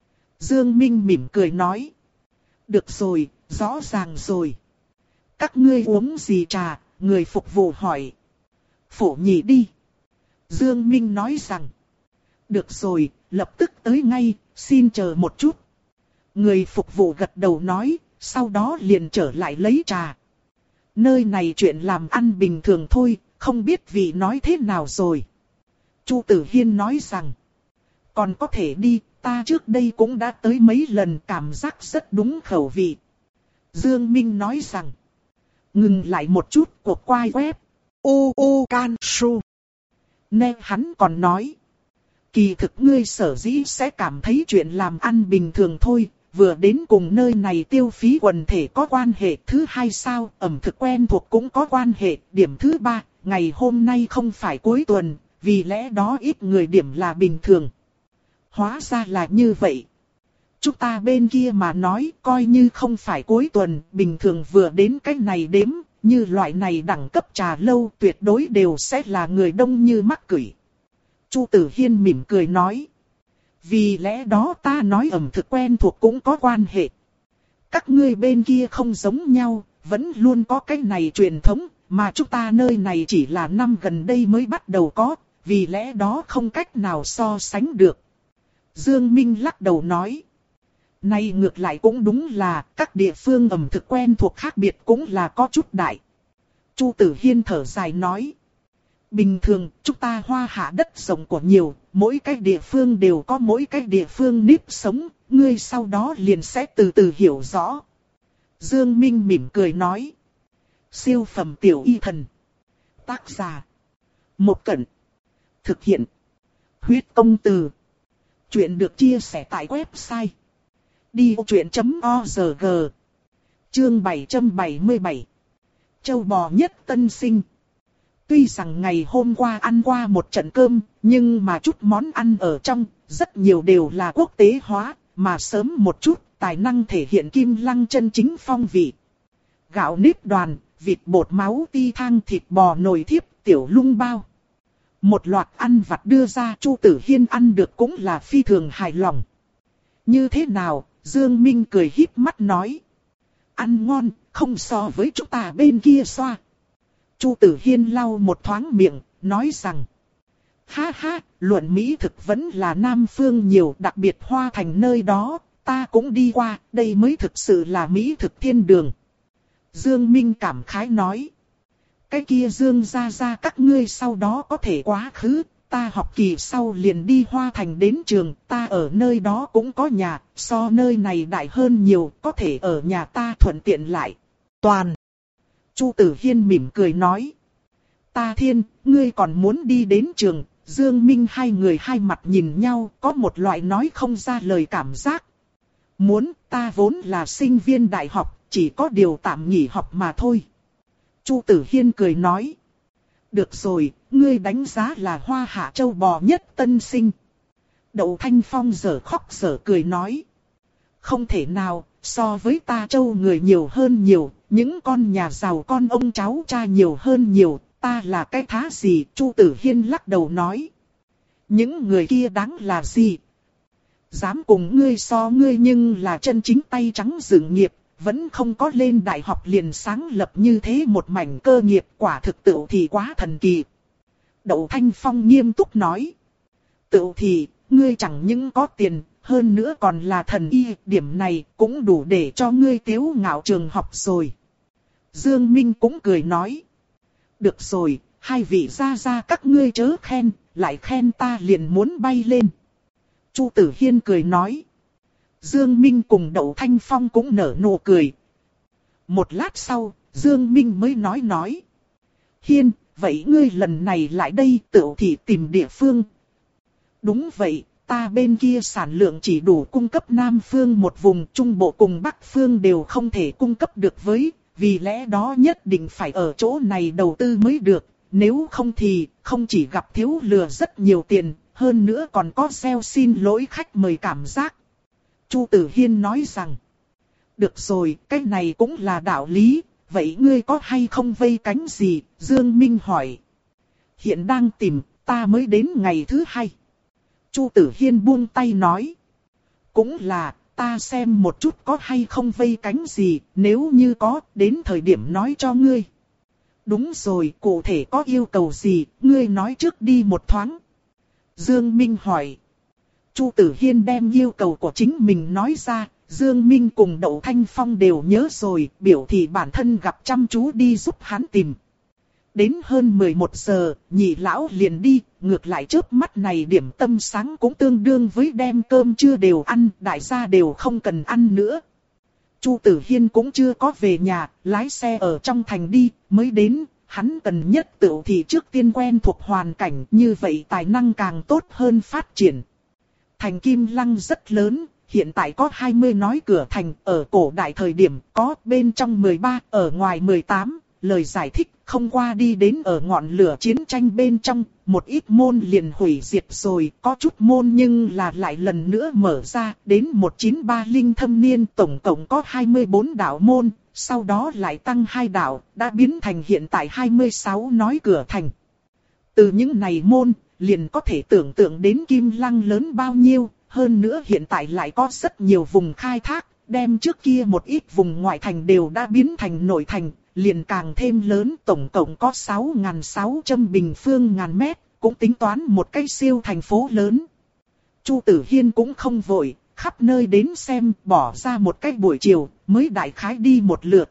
Dương Minh mỉm cười nói. Được rồi, rõ ràng rồi. Các ngươi uống gì trà? Người phục vụ hỏi. Phổ nhị đi. Dương Minh nói rằng. Được rồi, lập tức tới ngay, xin chờ một chút. Người phục vụ gật đầu nói, sau đó liền trở lại lấy trà. Nơi này chuyện làm ăn bình thường thôi, không biết vị nói thế nào rồi. Chu Tử Hiên nói rằng. Còn có thể đi, ta trước đây cũng đã tới mấy lần, cảm giác rất đúng khẩu vị. Dương Minh nói rằng. Ngừng lại một chút, cuộc quay web. U U Can Su. Nên hắn còn nói. Kỳ thực ngươi sở dĩ sẽ cảm thấy chuyện làm ăn bình thường thôi, vừa đến cùng nơi này tiêu phí quần thể có quan hệ. Thứ hai sao, ẩm thực quen thuộc cũng có quan hệ. Điểm thứ ba, ngày hôm nay không phải cuối tuần, vì lẽ đó ít người điểm là bình thường. Hóa ra là như vậy. Chúng ta bên kia mà nói coi như không phải cuối tuần, bình thường vừa đến cái này đếm, như loại này đẳng cấp trà lâu tuyệt đối đều sẽ là người đông như mắc cửi. Chu Tử Hiên mỉm cười nói. Vì lẽ đó ta nói ẩm thực quen thuộc cũng có quan hệ. Các ngươi bên kia không giống nhau, vẫn luôn có cái này truyền thống, mà chúng ta nơi này chỉ là năm gần đây mới bắt đầu có, vì lẽ đó không cách nào so sánh được. Dương Minh lắc đầu nói. Này ngược lại cũng đúng là các địa phương ẩm thực quen thuộc khác biệt cũng là có chút đại. Chu Tử Hiên thở dài nói. Bình thường chúng ta hoa hạ đất rộng của nhiều, mỗi cái địa phương đều có mỗi cái địa phương nếp sống, ngươi sau đó liền sẽ từ từ hiểu rõ. Dương Minh mỉm cười nói. Siêu phẩm tiểu y thần. Tác giả. Một Cẩn. Thực hiện. Huyết công từ. Chuyện được chia sẻ tại website đi vô chuyện chấm org. Chương bảy trăm bảy mươi bảy. Châu bò nhất tân sinh. Tuy rằng ngày hôm qua ăn qua một trận cơm, nhưng mà chút món ăn ở trong, rất nhiều đều là quốc tế hóa, mà sớm một chút, tài năng thể hiện Kim Lăng chân chính phong vị. Gạo nếp đoàn, vịt bột máu ti thang, thịt bò nồi thiếp, tiểu lung bao. Một loạt ăn vặt đưa ra, Chu Tử Hiên ăn được cũng là phi thường hài lòng. Như thế nào, Dương Minh cười híp mắt nói. Ăn ngon, không so với chúng ta bên kia xoa. Chu Tử Hiên lau một thoáng miệng, nói rằng. Ha ha, luận mỹ thực vẫn là Nam Phương nhiều, đặc biệt Hoa Thành nơi đó, ta cũng đi qua, đây mới thực sự là mỹ thực thiên đường. Dương Minh cảm khái nói. Cái kia Dương gia gia các ngươi sau đó có thể quá khứ, ta học kỳ sau liền đi Hoa Thành đến trường, ta ở nơi đó cũng có nhà, so nơi này đại hơn nhiều, có thể ở nhà ta thuận tiện lại. Toàn. Chu Tử Hiên mỉm cười nói. Ta thiên, ngươi còn muốn đi đến trường. Dương Minh hai người hai mặt nhìn nhau, có một loại nói không ra lời cảm giác. Muốn, ta vốn là sinh viên đại học, chỉ có điều tạm nghỉ học mà thôi. Chu Tử Hiên cười nói. Được rồi, ngươi đánh giá là Hoa Hạ châu bò nhất tân sinh. Đậu Thanh Phong giờ khóc giờ cười nói. Không thể nào, so với ta châu người nhiều hơn nhiều, những con nhà giàu con ông cháu cha nhiều hơn nhiều, ta là cái thá gì? Chu Tử Hiên lắc đầu nói. Những người kia đáng là gì? Dám cùng ngươi so ngươi nhưng là chân chính tay trắng dựng nghiệp, vẫn không có lên đại học liền sáng lập như thế một mảnh cơ nghiệp, quả thực tựu thì quá thần kỳ. Đậu Thanh Phong nghiêm túc nói. Tựu thì, ngươi chẳng những có tiền, hơn nữa còn là thần y, điểm này cũng đủ để cho ngươi tiếu ngạo trường học rồi. Dương Minh cũng cười nói. Được rồi, hai vị gia gia các ngươi chớ khen, lại khen ta liền muốn bay lên. Chu Tử Hiên cười nói. Dương Minh cùng Đậu Thanh Phong cũng nở nụ cười. Một lát sau, Dương Minh mới nói nói. Hiên, vậy ngươi lần này lại đây tựu thì tìm địa phương. Đúng vậy, ta bên kia sản lượng chỉ đủ cung cấp Nam Phương một vùng, Trung Bộ cùng Bắc Phương đều không thể cung cấp được với, vì lẽ đó nhất định phải ở chỗ này đầu tư mới được, nếu không thì không chỉ gặp thiếu lừa rất nhiều tiền, hơn nữa còn có gieo xin lỗi khách mời cảm giác. Chu Tử Hiên nói rằng, được rồi, cái này cũng là đạo lý, vậy ngươi có hay không vây cánh gì? Dương Minh hỏi. Hiện đang tìm, ta mới đến ngày thứ hai. Chu Tử Hiên buông tay nói. Cũng là, ta xem một chút có hay không vây cánh gì, nếu như có, đến thời điểm nói cho ngươi. Đúng rồi, cụ thể có yêu cầu gì, ngươi nói trước đi một thoáng. Dương Minh hỏi. Chu Tử Hiên đem yêu cầu của chính mình nói ra, Dương Minh cùng Đậu Thanh Phong đều nhớ rồi, biểu thị bản thân gặp chăm chú đi giúp hắn tìm. Đến hơn mười một giờ, nhị lão liền đi, ngược lại chớp mắt này điểm tâm sáng cũng tương đương với đem cơm trưa đều ăn, đại gia đều không cần ăn nữa. Chu Tử Hiên cũng chưa có về nhà, lái xe ở trong thành đi, mới đến, hắn cần nhất tự thì trước tiên quen thuộc hoàn cảnh, như vậy tài năng càng tốt hơn phát triển. Thành Kim Lăng rất lớn, hiện tại có hai mươi nói cửa thành, ở cổ đại thời điểm có bên trong mười ba, ở ngoài mười tám, lời giải thích không qua đi đến ở ngọn lửa chiến tranh bên trong, một ít môn liền hủy diệt rồi, có chút môn nhưng là lại lần nữa mở ra, đến một chín ba không thâm niên tổng cộng có hai mươi bốn đạo môn, sau đó lại tăng hai đạo, đã biến thành hiện tại hai mươi sáu nói cửa thành. Từ những này môn, liền có thể tưởng tượng đến Kim Lăng lớn bao nhiêu, hơn nữa hiện tại lại có rất nhiều vùng khai thác, đem trước kia một ít vùng ngoại thành đều đã biến thành nội thành, liền càng thêm lớn, tổng cộng có sáu nghìn sáu trăm bình phương ngàn mét, cũng tính toán một cái siêu thành phố lớn. Chu Tử Hiên cũng không vội, khắp nơi đến xem, bỏ ra một cái buổi chiều, mới đại khái đi một lượt.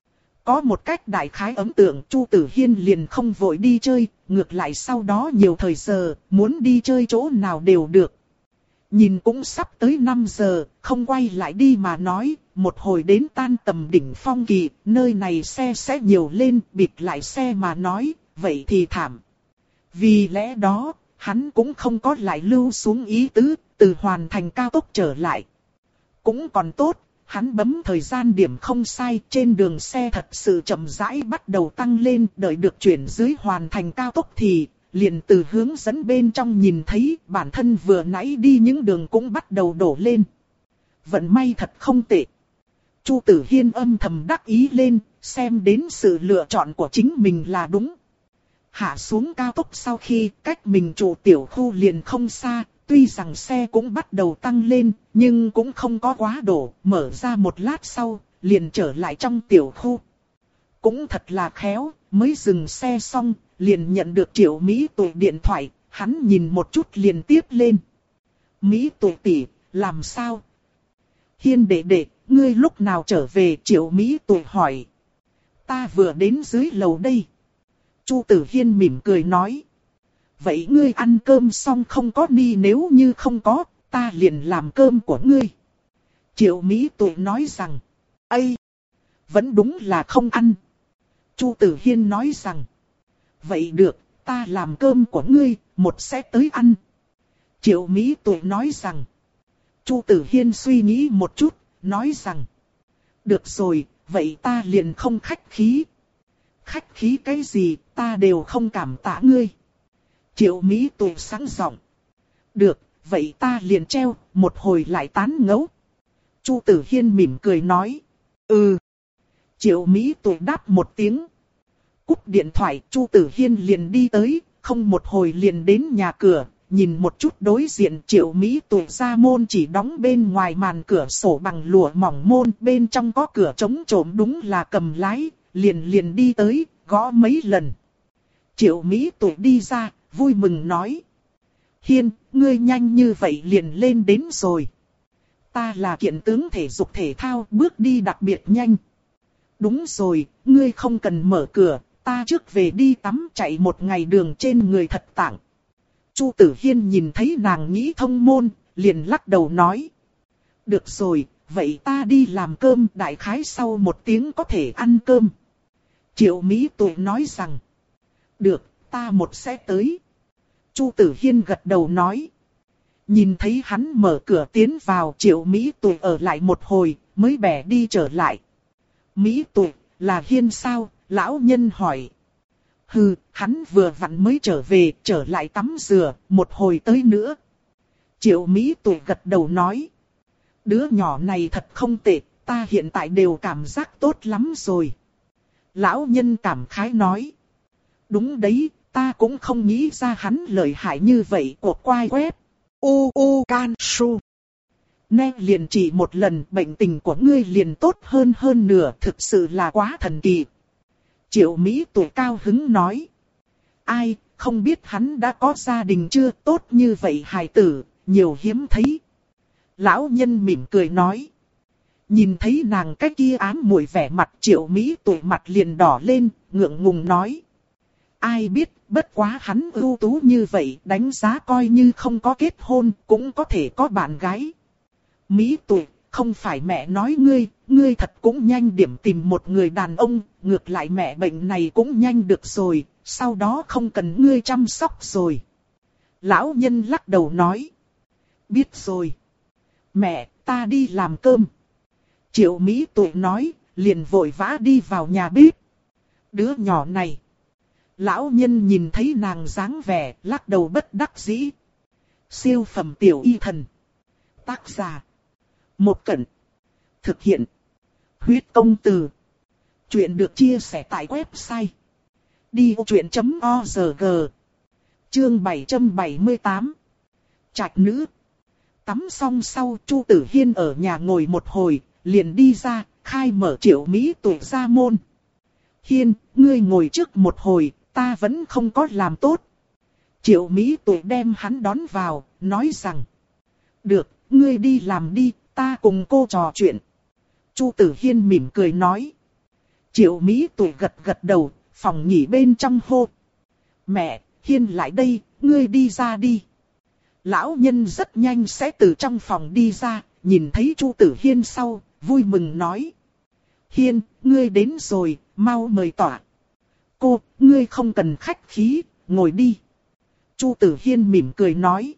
Có một cách đại khái ấn tượng, Chu Tử Hiên liền không vội đi chơi, ngược lại sau đó nhiều thời giờ, muốn đi chơi chỗ nào đều được. Nhìn cũng sắp tới năm giờ, không quay lại đi mà nói, một hồi đến tan tầm đỉnh phong kỳ, nơi này xe sẽ nhiều lên, bịt lại xe mà nói, vậy thì thảm. Vì lẽ đó, hắn cũng không có lại lưu xuống ý tứ, từ hoàn thành cao tốc trở lại. Cũng còn tốt, hắn bấm thời gian điểm không sai, trên đường xe thật sự chậm rãi bắt đầu tăng lên, đợi được chuyển dưới hoàn thành cao tốc thì liền từ hướng dẫn bên trong nhìn thấy bản thân vừa nãy đi những đường cũng bắt đầu đổ lên. Vận may thật không tệ. Chu Tử Hiên âm thầm đắc ý lên, xem đến sự lựa chọn của chính mình là đúng. Hạ xuống cao tốc sau khi cách mình trụ tiểu khu liền không xa, Tuy rằng xe cũng bắt đầu tăng lên, nhưng cũng không có quá đổ, mở ra một lát sau, liền trở lại trong tiểu khu. Cũng thật là khéo, mới dừng xe xong, liền nhận được Triệu Mỹ Tuệ điện thoại, hắn nhìn một chút liền tiếp lên. Mỹ Tuệ tỷ, làm sao? Hiên đệ đệ, ngươi lúc nào trở về? Triệu Mỹ Tuệ hỏi. Ta vừa đến dưới lầu đây. Chu Tử Hiên mỉm cười nói. Vậy ngươi ăn cơm xong không có đi, nếu như không có, ta liền làm cơm của ngươi. Triệu Mỹ Tuệ nói rằng. Ây! Vẫn đúng là không ăn. Chu Tử Hiên nói rằng. Vậy được, ta làm cơm của ngươi, một sẽ tới ăn. Triệu Mỹ Tuệ nói rằng. Chu Tử Hiên suy nghĩ một chút, nói rằng. Được rồi, vậy ta liền không khách khí. Khách khí cái gì, ta đều không cảm tạ ngươi. Triệu Mỹ Tuệ sáng giọng. Được, vậy ta liền treo, một hồi lại tán ngẫu. Chu Tử Hiên mỉm cười nói. Ừ. Triệu Mỹ Tuệ đáp một tiếng. Cúp điện thoại, Chu Tử Hiên liền đi tới, không một hồi liền đến nhà cửa. Nhìn một chút đối diện Triệu Mỹ Tuệ ra môn chỉ đóng bên ngoài màn cửa sổ bằng lụa mỏng môn, bên trong có cửa trống trộm, đúng là cầm lái, liền liền đi tới, gõ mấy lần. Triệu Mỹ Tuệ đi ra, vui mừng nói. Hiên, ngươi nhanh như vậy liền lên đến rồi. Ta là kiện tướng thể dục thể thao, bước đi đặc biệt nhanh. Đúng rồi, ngươi không cần mở cửa, ta trước về đi tắm, chạy một ngày đường trên người thật tạng. Chu Tử Hiên nhìn thấy nàng nghĩ thông môn, liền lắc đầu nói. Được rồi, vậy ta đi làm cơm, đại khái sau một tiếng có thể ăn cơm. Triệu Mỹ Tuệ nói rằng. Được, ta một sẽ tới. Chu Tử Hiên gật đầu nói. Nhìn thấy hắn mở cửa tiến vào, Triệu Mỹ Tuệ ở lại một hồi, mới bẻ đi trở lại. Mỹ Tuệ, là Hiên sao? Lão nhân hỏi. Hừ, hắn vừa vặn mới trở về, trở lại tắm rửa, một hồi tới nữa. Triệu Mỹ Tuệ gật đầu nói. Đứa nhỏ này thật không tệ, ta hiện tại đều cảm giác tốt lắm rồi. Lão nhân cảm khái nói. Đúng đấy, ta cũng không nghĩ ra hắn lợi hại như vậy. Của quai web. U U Can Su. Nè liền chỉ một lần, bệnh tình của ngươi liền tốt hơn hơn nửa, thực sự là quá thần kỳ. Triệu Mỹ Tuệ cao hứng nói. Ai, không biết hắn đã có gia đình chưa, tốt như vậy hài tử, nhiều hiếm thấy. Lão nhân mỉm cười nói. Nhìn thấy nàng cái kia ám muội vẻ mặt, Triệu Mỹ Tuệ mặt liền đỏ lên, ngượng ngùng nói. Ai biết, bất quá hắn ưu tú như vậy, đánh giá coi như không có kết hôn, cũng có thể có bạn gái. Mỹ Tuệ, không phải mẹ nói ngươi, ngươi thật cũng nhanh điểm tìm một người đàn ông, ngược lại mẹ bệnh này cũng nhanh được rồi, sau đó không cần ngươi chăm sóc rồi. Lão nhân lắc đầu nói. Biết rồi. Mẹ, ta đi làm cơm. Triệu Mỹ Tuệ nói, liền vội vã đi vào nhà bếp. Đứa nhỏ này. Lão nhân nhìn thấy nàng dáng vẻ, lắc đầu bất đắc dĩ. Siêu phẩm tiểu y thần. Tác giả. Một Cẩn. Thực hiện. Huyết công từ. Chuyện được chia sẻ tại website. đi vô chuyện chấm org. Chương bảy trăm bảy mươi tám. Trạch nữ. Tắm xong sau, Chu Tử Hiên ở nhà ngồi một hồi, liền đi ra, khai mở Triệu Mỹ Tuệ ra môn. Hiên, ngươi ngồi trước một hồi, ta vẫn không có làm tốt. Triệu Mỹ Tuệ đem hắn đón vào, nói rằng. Được, ngươi đi làm đi, ta cùng cô trò chuyện. Chu Tử Hiên mỉm cười nói. Triệu Mỹ Tuệ gật gật đầu, phòng nghỉ bên trong hô. Mẹ, Hiên lại đây, ngươi đi ra đi. Lão nhân rất nhanh sẽ từ trong phòng đi ra, nhìn thấy Chu Tử Hiên sau, vui mừng nói. Hiên, ngươi đến rồi, mau mời tọa. Cô, ngươi không cần khách khí, ngồi đi. Chu Tử Hiên mỉm cười nói.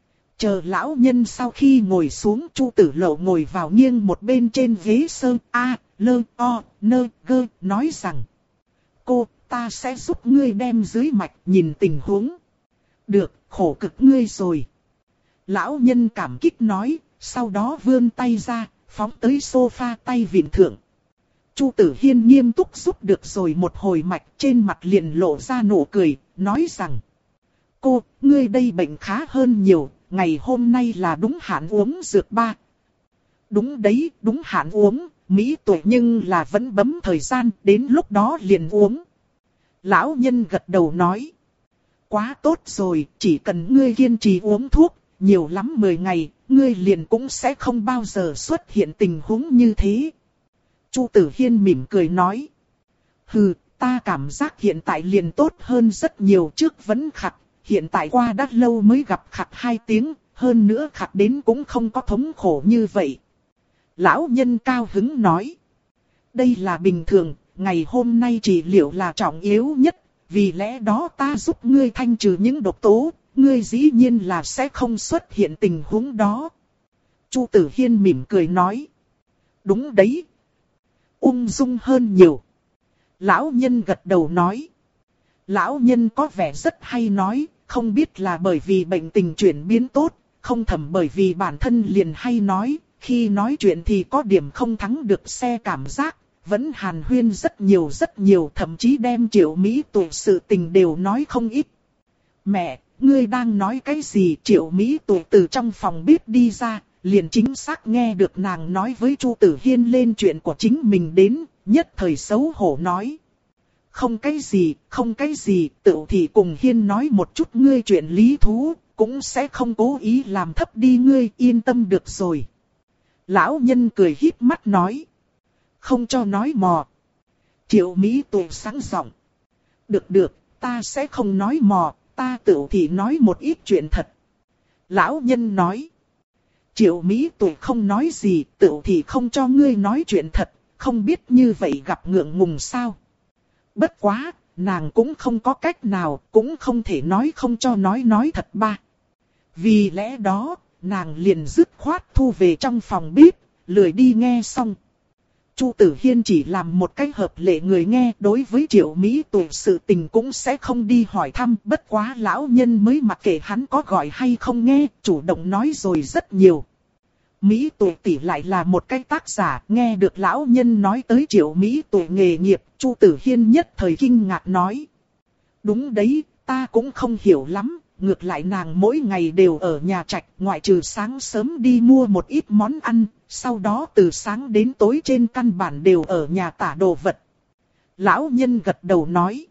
Chờ lão nhân sau khi ngồi xuống, Chu Tử Lộ ngồi vào nghiêng một bên trên ghế sơn a, lơ, o, nơ, gơ, nói rằng. Cô, ta sẽ giúp ngươi đem dưới mạch nhìn tình huống. Được, khổ cực ngươi rồi. Lão nhân cảm kích nói, sau đó vươn tay ra, phóng tới sofa tay vịn thượng. Chu Tử Hiên nghiêm túc giúp được rồi một hồi mạch, trên mặt liền lộ ra nụ cười, nói rằng. Cô, ngươi đây bệnh khá hơn nhiều, ngày hôm nay là đúng hạn uống dược ba. Đúng đấy, đúng hạn uống, Mỹ tuổi nhưng là vẫn bấm thời gian, đến lúc đó liền uống. Lão nhân gật đầu nói. Quá tốt rồi, chỉ cần ngươi kiên trì uống thuốc, nhiều lắm mười ngày, ngươi liền cũng sẽ không bao giờ xuất hiện tình huống như thế. Chu Tử Hiên mỉm cười nói. Hừ, ta cảm giác hiện tại liền tốt hơn rất nhiều, trước vẫn khặt, hiện tại qua đã lâu mới gặp khặt hai tiếng, hơn nữa khặt đến cũng không có thống khổ như vậy. Lão nhân cao hứng nói. Đây là bình thường, ngày hôm nay trị liệu là trọng yếu nhất, vì lẽ đó ta giúp ngươi thanh trừ những độc tố, ngươi dĩ nhiên là sẽ không xuất hiện tình huống đó. Chu Tử Hiên mỉm cười nói. Đúng đấy. Ung dung hơn nhiều. Lão nhân gật đầu nói. Lão nhân có vẻ rất hay nói, không biết là bởi vì bệnh tình chuyển biến tốt, không thầm bởi vì bản thân liền hay nói, khi nói chuyện thì có điểm không thắng được xe cảm giác, vẫn hàn huyên rất nhiều rất nhiều, thậm chí đem Triệu Mỹ Tuổi sự tình đều nói không ít. Mẹ, ngươi đang nói cái gì? Triệu Mỹ Tuổi từ trong phòng bếp đi ra, liền chính xác nghe được nàng nói với Chu Tử Hiên lên chuyện của chính mình đến, nhất thời xấu hổ nói. Không cái gì, không cái gì, tự thì cùng Hiên nói một chút ngươi chuyện lý thú, cũng sẽ không cố ý làm thấp đi ngươi, yên tâm được rồi. Lão nhân cười híp mắt nói. Không cho nói mò. Triệu Mỹ Tuổi sáng giọng. Được được, ta sẽ không nói mò, ta tự thì nói một ít chuyện thật. Lão nhân nói. Triệu Mỹ Tuổi không nói gì, tự thì không cho ngươi nói chuyện thật, không biết như vậy gặp ngượng ngùng sao. Bất quá, nàng cũng không có cách nào, cũng không thể nói không cho nói nói thật ba. Vì lẽ đó, nàng liền dứt khoát thu về trong phòng bếp, lười đi nghe xong. Chu Tử Hiên chỉ làm một cái hợp lệ người nghe, đối với Triệu Mỹ Tuổi sự tình cũng sẽ không đi hỏi thăm, bất quá lão nhân mới mặc kệ hắn có gọi hay không nghe, chủ động nói rồi rất nhiều. Mỹ Tuổi tỷ lại là một cái tác giả, nghe được lão nhân nói tới Triệu Mỹ Tuổi nghề nghiệp, Chu Tử Hiên nhất thời kinh ngạc nói. Đúng đấy, ta cũng không hiểu lắm, ngược lại nàng mỗi ngày đều ở nhà trạch, ngoại trừ sáng sớm đi mua một ít món ăn, sau đó từ sáng đến tối trên căn bản đều ở nhà tả đồ vật. Lão nhân gật đầu nói.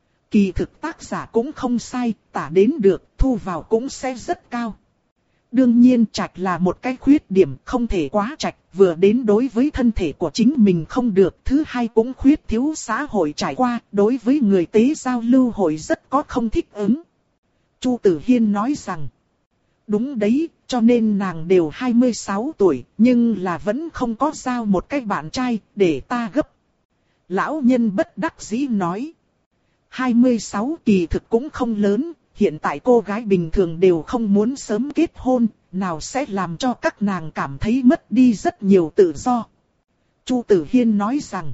Kỳ thực tác giả cũng không sai, tả đến được, thu vào cũng sẽ rất cao. Đương nhiên trạch là một cái khuyết điểm, không thể quá trạch, vừa đến đối với thân thể của chính mình không được, thứ hai cũng khuyết thiếu xã hội trải qua, đối với người tế giao lưu hội rất có không thích ứng. Chu Tử Hiên nói rằng, đúng đấy, cho nên nàng đều hai mươi sáu tuổi, nhưng là vẫn không có giao một cái bạn trai, để ta gấp. Lão nhân bất đắc dĩ nói, hai mươi sáu kỳ thực cũng không lớn, hiện tại cô gái bình thường đều không muốn sớm kết hôn, nào sẽ làm cho các nàng cảm thấy mất đi rất nhiều tự do. Chu Tử Hiên nói rằng,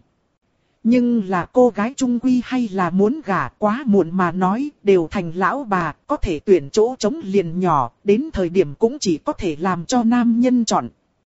nhưng là cô gái trung quy hay là muốn gả, quá muộn mà nói, đều thành lão bà, có thể tuyển chỗ trống liền nhỏ, đến thời điểm cũng chỉ có thể làm cho nam nhân chọn.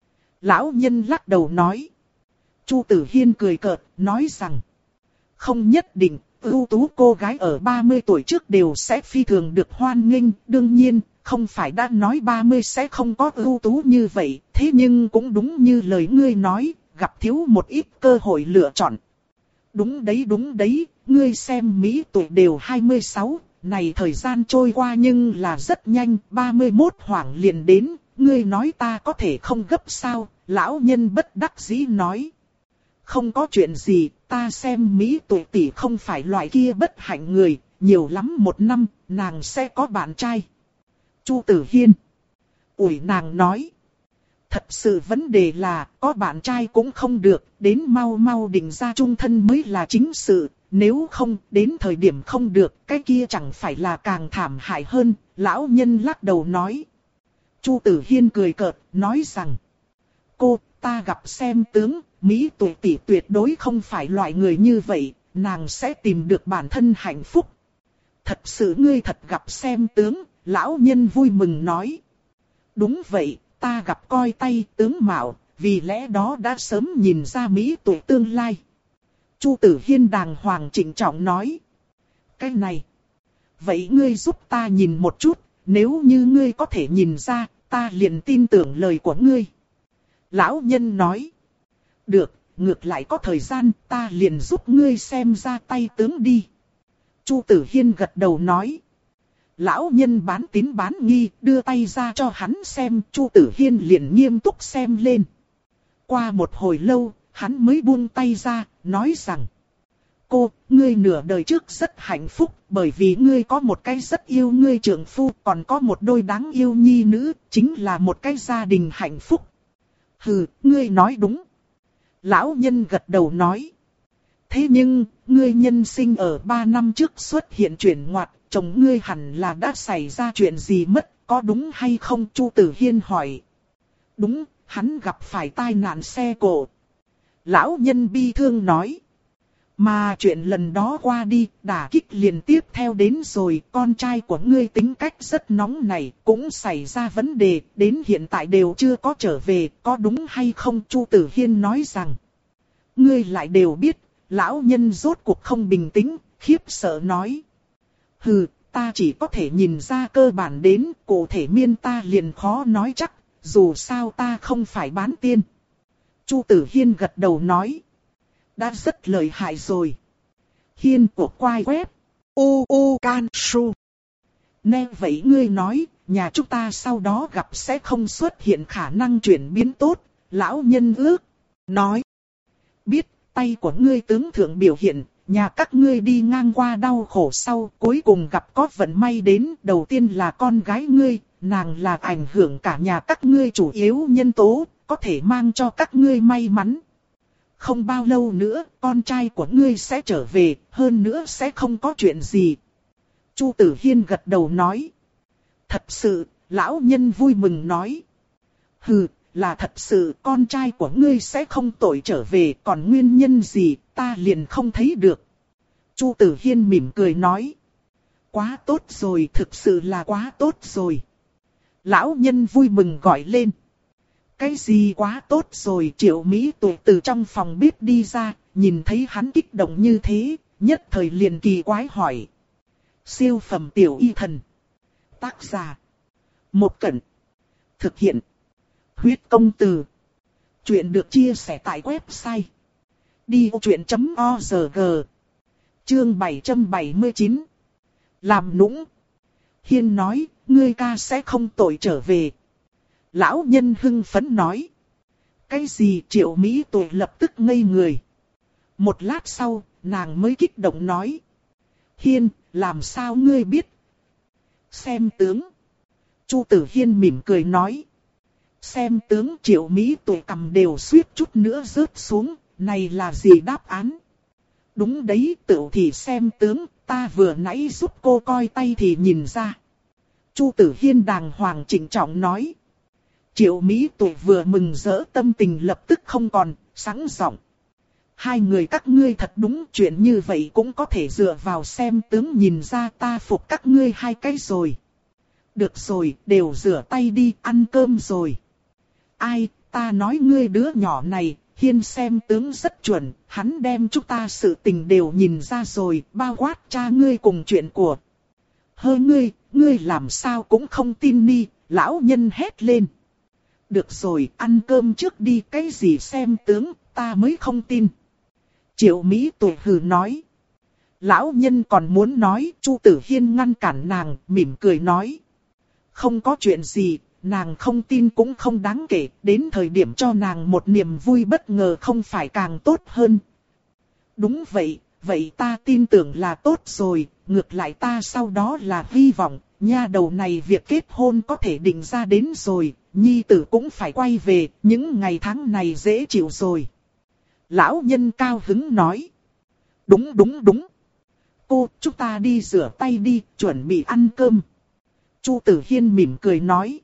Lão nhân lắc đầu nói. Chu Tử Hiên cười cợt, nói rằng, không nhất định, ưu tú cô gái ở ba mươi tuổi trước đều sẽ phi thường được hoan nghênh, đương nhiên, không phải đã nói ba mươi sẽ không có ưu tú như vậy, thế nhưng cũng đúng như lời ngươi nói, gặp thiếu một ít cơ hội lựa chọn. Đúng đấy đúng đấy, ngươi xem Mỹ tuổi đều hai mươi sáu, này thời gian trôi qua nhưng là rất nhanh, ba mươi mốt hoảng liền đến, ngươi nói ta có thể không gấp sao, lão nhân bất đắc dĩ nói. Không có chuyện gì, ta xem Mỹ tuổi tỷ không phải loại kia bất hạnh người, nhiều lắm một năm, nàng sẽ có bạn trai. Chu Tử Hiên. Ủi nàng nói. Thật sự vấn đề là, có bạn trai cũng không được, đến mau mau định ra chung thân mới là chính sự, nếu không, đến thời điểm không được, cái kia chẳng phải là càng thảm hại hơn, lão nhân lắc đầu nói. Chu Tử Hiên cười cợt, nói rằng, cô, ta gặp xem tướng, Mỹ tuổi tỷ tuyệt đối không phải loại người như vậy, nàng sẽ tìm được bản thân hạnh phúc. Thật sự ngươi thật gặp xem tướng, lão nhân vui mừng nói. Đúng vậy. Ta gặp coi tay tướng mạo, vì lẽ đó đã sớm nhìn ra Mỹ tuổi tương lai. Chu Tử Hiên đàng hoàng trịnh trọng nói. Cái này. Vậy ngươi giúp ta nhìn một chút, nếu như ngươi có thể nhìn ra, ta liền tin tưởng lời của ngươi. Lão nhân nói. Được, ngược lại có thời gian, ta liền giúp ngươi xem ra tay tướng đi. Chu Tử Hiên gật đầu nói. Lão nhân bán tín bán nghi, đưa tay ra cho hắn xem, Chu Tử Hiên liền nghiêm túc xem lên. Qua một hồi lâu, hắn mới buông tay ra, nói rằng. Cô, ngươi nửa đời trước rất hạnh phúc, bởi vì ngươi có một cái rất yêu ngươi trượng phu, còn có một đôi đáng yêu nhi nữ, chính là một cái gia đình hạnh phúc. Hừ, ngươi nói đúng. Lão nhân gật đầu nói. Thế nhưng, ngươi nhân sinh ở ba năm trước xuất hiện chuyển ngoặt, chồng ngươi hẳn là đã xảy ra chuyện gì mất, có đúng hay không? Chu Tử Hiên hỏi. Đúng, hắn gặp phải tai nạn xe cộ. Lão nhân bi thương nói. Mà chuyện lần đó qua đi, đả kích liền tiếp theo đến rồi, con trai của ngươi tính cách rất nóng này, cũng xảy ra vấn đề, đến hiện tại đều chưa có trở về, có đúng hay không? Chu Tử Hiên nói rằng. Ngươi lại đều biết, lão nhân rốt cuộc không bình tĩnh, khiếp sợ nói. Hừ, ta chỉ có thể nhìn ra cơ bản đến, cụ thể miên ta liền khó nói chắc, dù sao ta không phải bán tiên. Chu Tử Hiên gật đầu nói. Đã rất lợi hại rồi. Hiên của quai web.
U U Can Su.
Nghe vậy ngươi nói, nhà chúng ta sau đó gặp sẽ không xuất hiện khả năng chuyển biến tốt. Lão nhân ước. Nói. Biết, tay của ngươi tướng thượng biểu hiện, nhà các ngươi đi ngang qua đau khổ sau, cuối cùng gặp có vận may đến. Đầu tiên là con gái ngươi, nàng là ảnh hưởng cả nhà các ngươi chủ yếu nhân tố, có thể mang cho các ngươi may mắn. Không bao lâu nữa, con trai của ngươi sẽ trở về, hơn nữa sẽ không có chuyện gì. Chu Tử Hiên gật đầu nói. Thật sự, lão nhân vui mừng nói. Hừ, là thật sự, con trai của ngươi sẽ không tội trở về, còn nguyên nhân gì, ta liền không thấy được. Chu Tử Hiên mỉm cười nói. Quá tốt rồi, thực sự là quá tốt rồi. Lão nhân vui mừng gọi lên. Cái gì quá tốt rồi? Triệu Mỹ Tuệ từ trong phòng bếp đi ra, nhìn thấy hắn kích động như thế, nhất thời liền kỳ quái hỏi. Siêu phẩm tiểu y thần. Tác giả. Một Cẩn. Thực hiện. Huyết công từ. Chuyện được chia sẻ tại website. đi ô chuyện chấm org. Chương bảy trăm bảy mươi chín. Làm nũng. Hiên nói, ngươi ca sẽ không tội trở về. Lão nhân hưng phấn nói. Cái gì? Triệu Mỹ Tuệ lập tức ngây người. Một lát sau, nàng mới kích động nói. Hiên, làm sao ngươi biết? Xem tướng. Chu Tử Hiên mỉm cười nói. Xem tướng. Triệu Mỹ Tuệ cầm đều suýt chút nữa rớt xuống. Này là gì đáp án? Đúng đấy, tựu thì xem tướng. Ta vừa nãy giúp cô coi tay thì nhìn ra. Chu Tử Hiên đàng hoàng trịnh trọng nói. Triệu Mỹ Tuệ vừa mừng rỡ tâm tình lập tức không còn, sáng giọng. Hai người các ngươi thật đúng, chuyện như vậy cũng có thể dựa vào xem tướng nhìn ra, ta phục các ngươi hai cái rồi. Được rồi, đều rửa tay đi, ăn cơm rồi. Ai, ta nói ngươi đứa nhỏ này, Hiên xem tướng rất chuẩn, hắn đem chúng ta sự tình đều nhìn ra rồi, bao quát cha ngươi cùng chuyện của. Hơ ngươi, ngươi làm sao cũng không tin ni, lão nhân hét lên. Được rồi, ăn cơm trước đi, cái gì xem tướng, ta mới không tin. Triệu Mỹ Tuệ hừ nói. Lão nhân còn muốn nói, Chu Tử Hiên ngăn cản nàng, mỉm cười nói. Không có chuyện gì, nàng không tin cũng không đáng kể, đến thời điểm cho nàng một niềm vui bất ngờ không phải càng tốt hơn. Đúng vậy, vậy ta tin tưởng là tốt rồi, ngược lại ta sau đó là hy vọng, nha đầu này việc kết hôn có thể định ra đến rồi. Nhi tử cũng phải quay về, những ngày tháng này dễ chịu rồi. Lão nhân cao hứng nói. Đúng đúng đúng. Cô, chúng ta đi rửa tay đi, chuẩn bị ăn cơm. Chu Tử Hiên mỉm cười nói.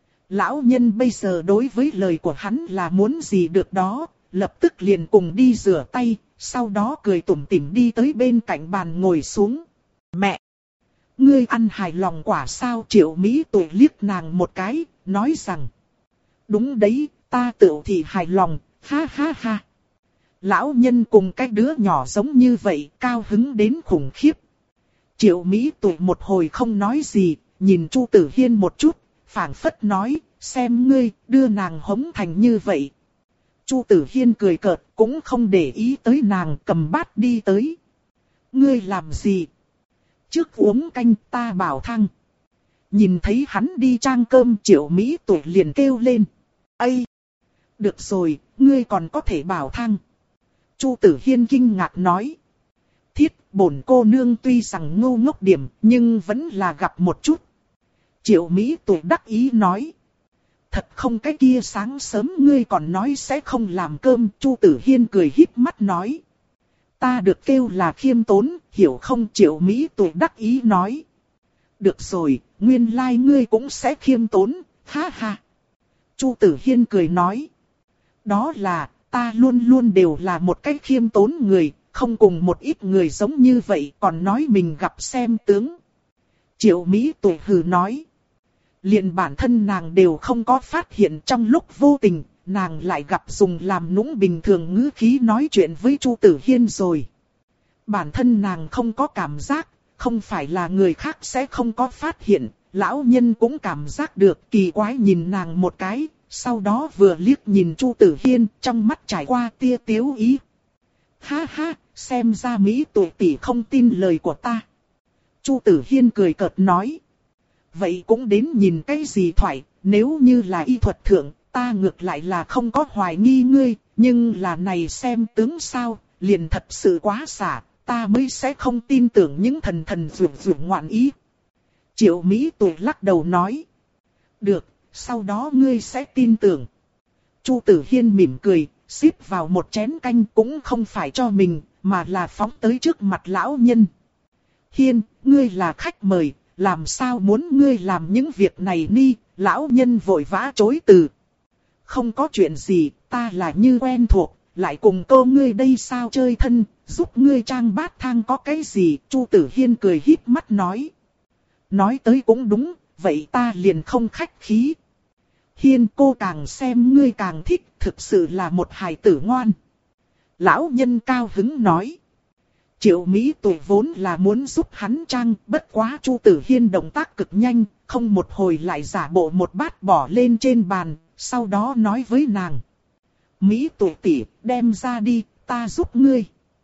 Lão nhân bây giờ đối với lời của hắn là muốn gì được đó, lập tức liền cùng đi rửa tay, sau đó cười tủm tỉm đi tới bên cạnh bàn ngồi xuống. Mẹ! Ngươi ăn hài lòng quả sao? Triệu Mỹ Tuệ liếc nàng một cái, nói rằng. Đúng đấy, ta tự thì hài lòng, ha ha ha. Lão nhân cùng cái đứa nhỏ giống như vậy, cao hứng đến khủng khiếp. Triệu Mỹ Tuệ một hồi không nói gì, nhìn Chu Tử Hiên một chút, phảng phất nói, xem ngươi, đưa nàng hống thành như vậy. Chu Tử Hiên cười cợt, cũng không để ý tới nàng, cầm bát đi tới. Ngươi làm gì? Trước uống canh, ta bảo thăng. Nhìn thấy hắn đi trang cơm, Triệu Mỹ Tuệ liền kêu lên. Ây! Được rồi, ngươi còn có thể bảo thăng. Chu Tử Hiên kinh ngạc nói. Thiết, bổn cô nương tuy rằng ngu ngốc điểm, nhưng vẫn là gặp một chút. Triệu Mỹ Tuệ đắc ý nói. Thật không, cái kia sáng sớm ngươi còn nói sẽ không làm cơm. Chu Tử Hiên cười híp mắt nói. Ta được kêu là khiêm tốn, hiểu không? Triệu Mỹ Tuệ đắc ý nói. Được rồi, nguyên lai like ngươi cũng sẽ khiêm tốn, ha ha. Chu Tử Hiên cười nói. Đó là, ta luôn luôn đều là một cái khiêm tốn người, không cùng một ít người giống như vậy, còn nói mình gặp xem tướng. Triệu Mỹ Tuệ hừ nói. Liền bản thân nàng đều không có phát hiện, trong lúc vô tình, nàng lại gặp dùng làm nũng bình thường ngữ khí nói chuyện với Chu Tử Hiên rồi. Bản thân nàng không có cảm giác, không phải là người khác sẽ không có phát hiện, lão nhân cũng cảm giác được, kỳ quái nhìn nàng một cái, sau đó vừa liếc nhìn Chu Tử Hiên, trong mắt trải qua tia tiếu ý. Ha ha, xem ra Mỹ Tuệ tỷ không tin lời của ta. Chu Tử Hiên cười cợt nói. Vậy cũng đến nhìn cái gì thoại, nếu như là y thuật thượng, ta ngược lại là không có hoài nghi ngươi, nhưng là này xem tướng sao, liền thật sự quá xả, ta mới sẽ không tin tưởng những thần thần dược dược ngoạn ý. Triệu Mỹ Tuệ lắc đầu nói. Được, sau đó ngươi sẽ tin tưởng. Chu Tử Hiên mỉm cười, xếp vào một chén canh cũng không phải cho mình, mà là phóng tới trước mặt lão nhân. Hiên, ngươi là khách mời, làm sao muốn ngươi làm những việc này ni? Lão nhân vội vã chối từ. Không có chuyện gì, ta là như quen thuộc, lại cùng cô ngươi đây sao chơi thân, giúp ngươi trang bát thang có cái gì? Chu Tử Hiên cười híp mắt nói. Nói tới cũng đúng, vậy ta liền không khách khí. Hiên, cô càng xem ngươi càng thích, thực sự là một hài tử ngoan. Lão nhân cao hứng nói. Triệu Mỹ Tuệ vốn là muốn giúp hắn trang, bất quá Chu Tử Hiên động tác cực nhanh, không một hồi lại giả bộ một bát bỏ lên trên bàn, sau đó nói với nàng. Mỹ Tuệ tỷ, đem ra đi, ta giúp ngươi.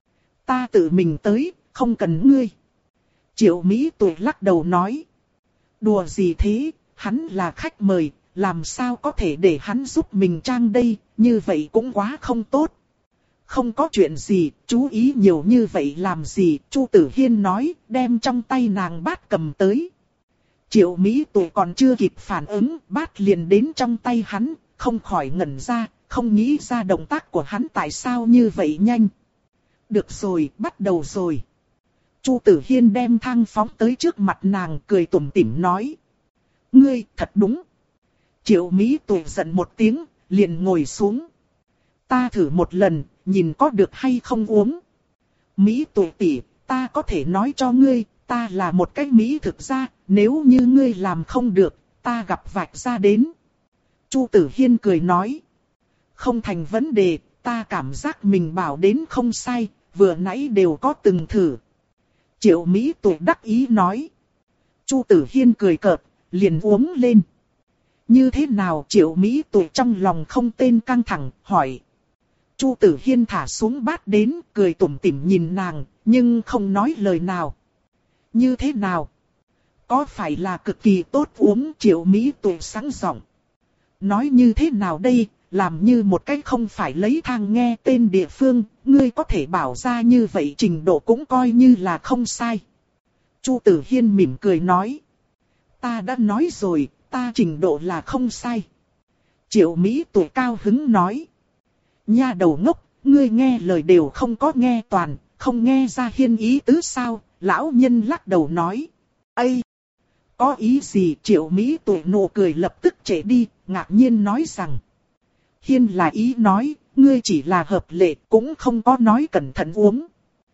Ta tự mình tới, không cần ngươi. Triệu Mỹ Tuệ lắc đầu nói. Đùa gì thế, hắn là khách mời, làm sao có thể để hắn giúp mình trang đây, như vậy cũng quá không tốt. Không có chuyện gì, chú ý nhiều như vậy làm gì, Chu Tử Hiên nói, đem trong tay nàng bát cầm tới. Triệu Mỹ Tuệ còn chưa kịp phản ứng, bát liền đến trong tay hắn, không khỏi ngẩn ra, không nghĩ ra động tác của hắn tại sao như vậy nhanh. Được rồi, bắt đầu rồi. Chu Tử Hiên đem thang phóng tới trước mặt nàng, cười tủm tỉm nói. Ngươi, thật đúng. Triệu Mỹ Tuệ giận một tiếng, liền ngồi xuống. Ta thử một lần, nhìn có được hay không uống. Mỹ Tuệ tỷ, ta có thể nói cho ngươi, ta là một cái Mỹ thực ra, nếu như ngươi làm không được, ta gặp vạch ra đến. Chu Tử Hiên cười nói. Không thành vấn đề, ta cảm giác mình bảo đến không sai, vừa nãy đều có từng thử. Triệu Mỹ Tuệ đắc ý nói. Chu Tử Hiên cười cợt, liền uống lên. Như thế nào? Triệu Mỹ Tuệ trong lòng không tên căng thẳng, hỏi. Chu Tử Hiên thả xuống bát đến, cười tủm tỉm nhìn nàng, nhưng không nói lời nào. Như thế nào? Có phải là cực kỳ tốt uống? Triệu Mỹ Tuệ sáng giọng. Nói như thế nào đây? Làm như một cách không phải lấy thang nghe tên địa phương, ngươi có thể bảo ra như vậy trình độ cũng coi như là không sai. Chu Tử Hiên mỉm cười nói. Ta đã nói rồi, ta trình độ là không sai. Triệu Mỹ Tuệ cao hứng nói. Nha đầu ngốc, ngươi nghe lời đều không có nghe toàn, không nghe ra Hiên ý tứ sao? Lão nhân lắc đầu nói. Ây! Có ý gì? Triệu Mỹ Tuệ nụ cười lập tức trễ đi, ngạc nhiên nói rằng. Hiên là ý nói, ngươi chỉ là hợp lệ, cũng không có nói cẩn thận uống.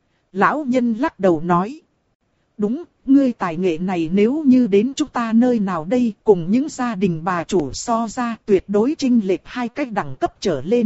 Lão nhân lắc đầu nói. Đúng, ngươi tài nghệ này nếu như đến chúng ta nơi nào đây, cùng những gia đình bà chủ so ra, tuyệt đối chênh lệch hai cách đẳng cấp trở lên.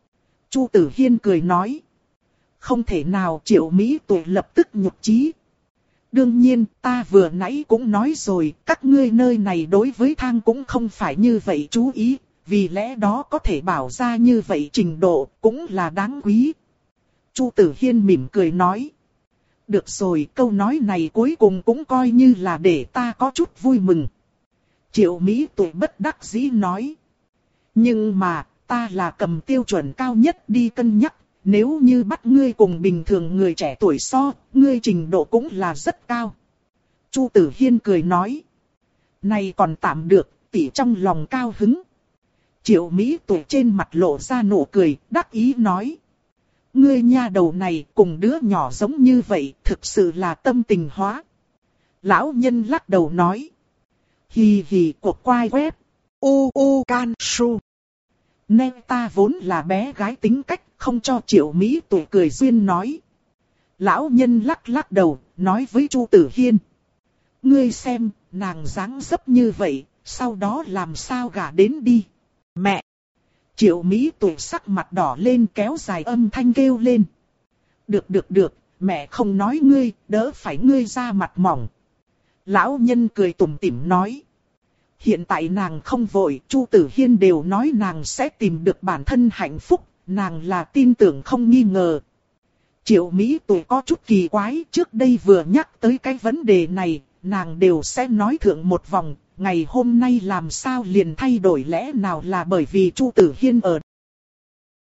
Chu Tử Hiên cười nói. Không thể nào. Triệu Mỹ Tuệ lập tức nhục chí. Đương nhiên, ta vừa nãy cũng nói rồi, các ngươi nơi này đối với thang cũng không phải như vậy chú ý, vì lẽ đó có thể bảo ra như vậy trình độ, cũng là đáng quý. Chu Tử Hiên mỉm cười nói. Được rồi, câu nói này cuối cùng cũng coi như là để ta có chút vui mừng. Triệu Mỹ Tuệ bất đắc dĩ nói. Nhưng mà, ta là cầm tiêu chuẩn cao nhất đi cân nhắc, nếu như bắt ngươi cùng bình thường người trẻ tuổi so, ngươi trình độ cũng là rất cao. Chu Tử Hiên cười nói. Này còn tạm được, tỷ trong lòng cao hứng. Triệu Mỹ Tuệ trên mặt lộ ra nụ cười, đắc ý nói. Ngươi nha đầu này cùng đứa nhỏ giống như vậy, thực sự là tâm tình hóa. Lão nhân lắc đầu nói. Hì hì cuộc quai web.
U U Can Su.
Nên ta vốn là bé gái tính cách, không cho Triệu Mỹ Tuệ cười duyên nói. Lão nhân lắc lắc đầu, nói với Chu Tử Hiên. Ngươi xem, nàng dáng dấp như vậy, sau đó làm sao gả đến đi. Mẹ! Triệu Mỹ Tuệ sắc mặt đỏ lên kéo dài âm thanh kêu lên. Được được được, mẹ không nói ngươi, đỡ phải ngươi ra mặt mỏng. Lão nhân cười tủm tỉm nói. Hiện tại nàng không vội, Chu Tử Hiên đều nói nàng sẽ tìm được bản thân hạnh phúc, nàng là tin tưởng không nghi ngờ. Triệu Mỹ Tuệ có chút kỳ quái, trước đây vừa nhắc tới cái vấn đề này, nàng đều sẽ nói thượng một vòng, ngày hôm nay làm sao liền thay đổi, lẽ nào là bởi vì Chu Tử Hiên ở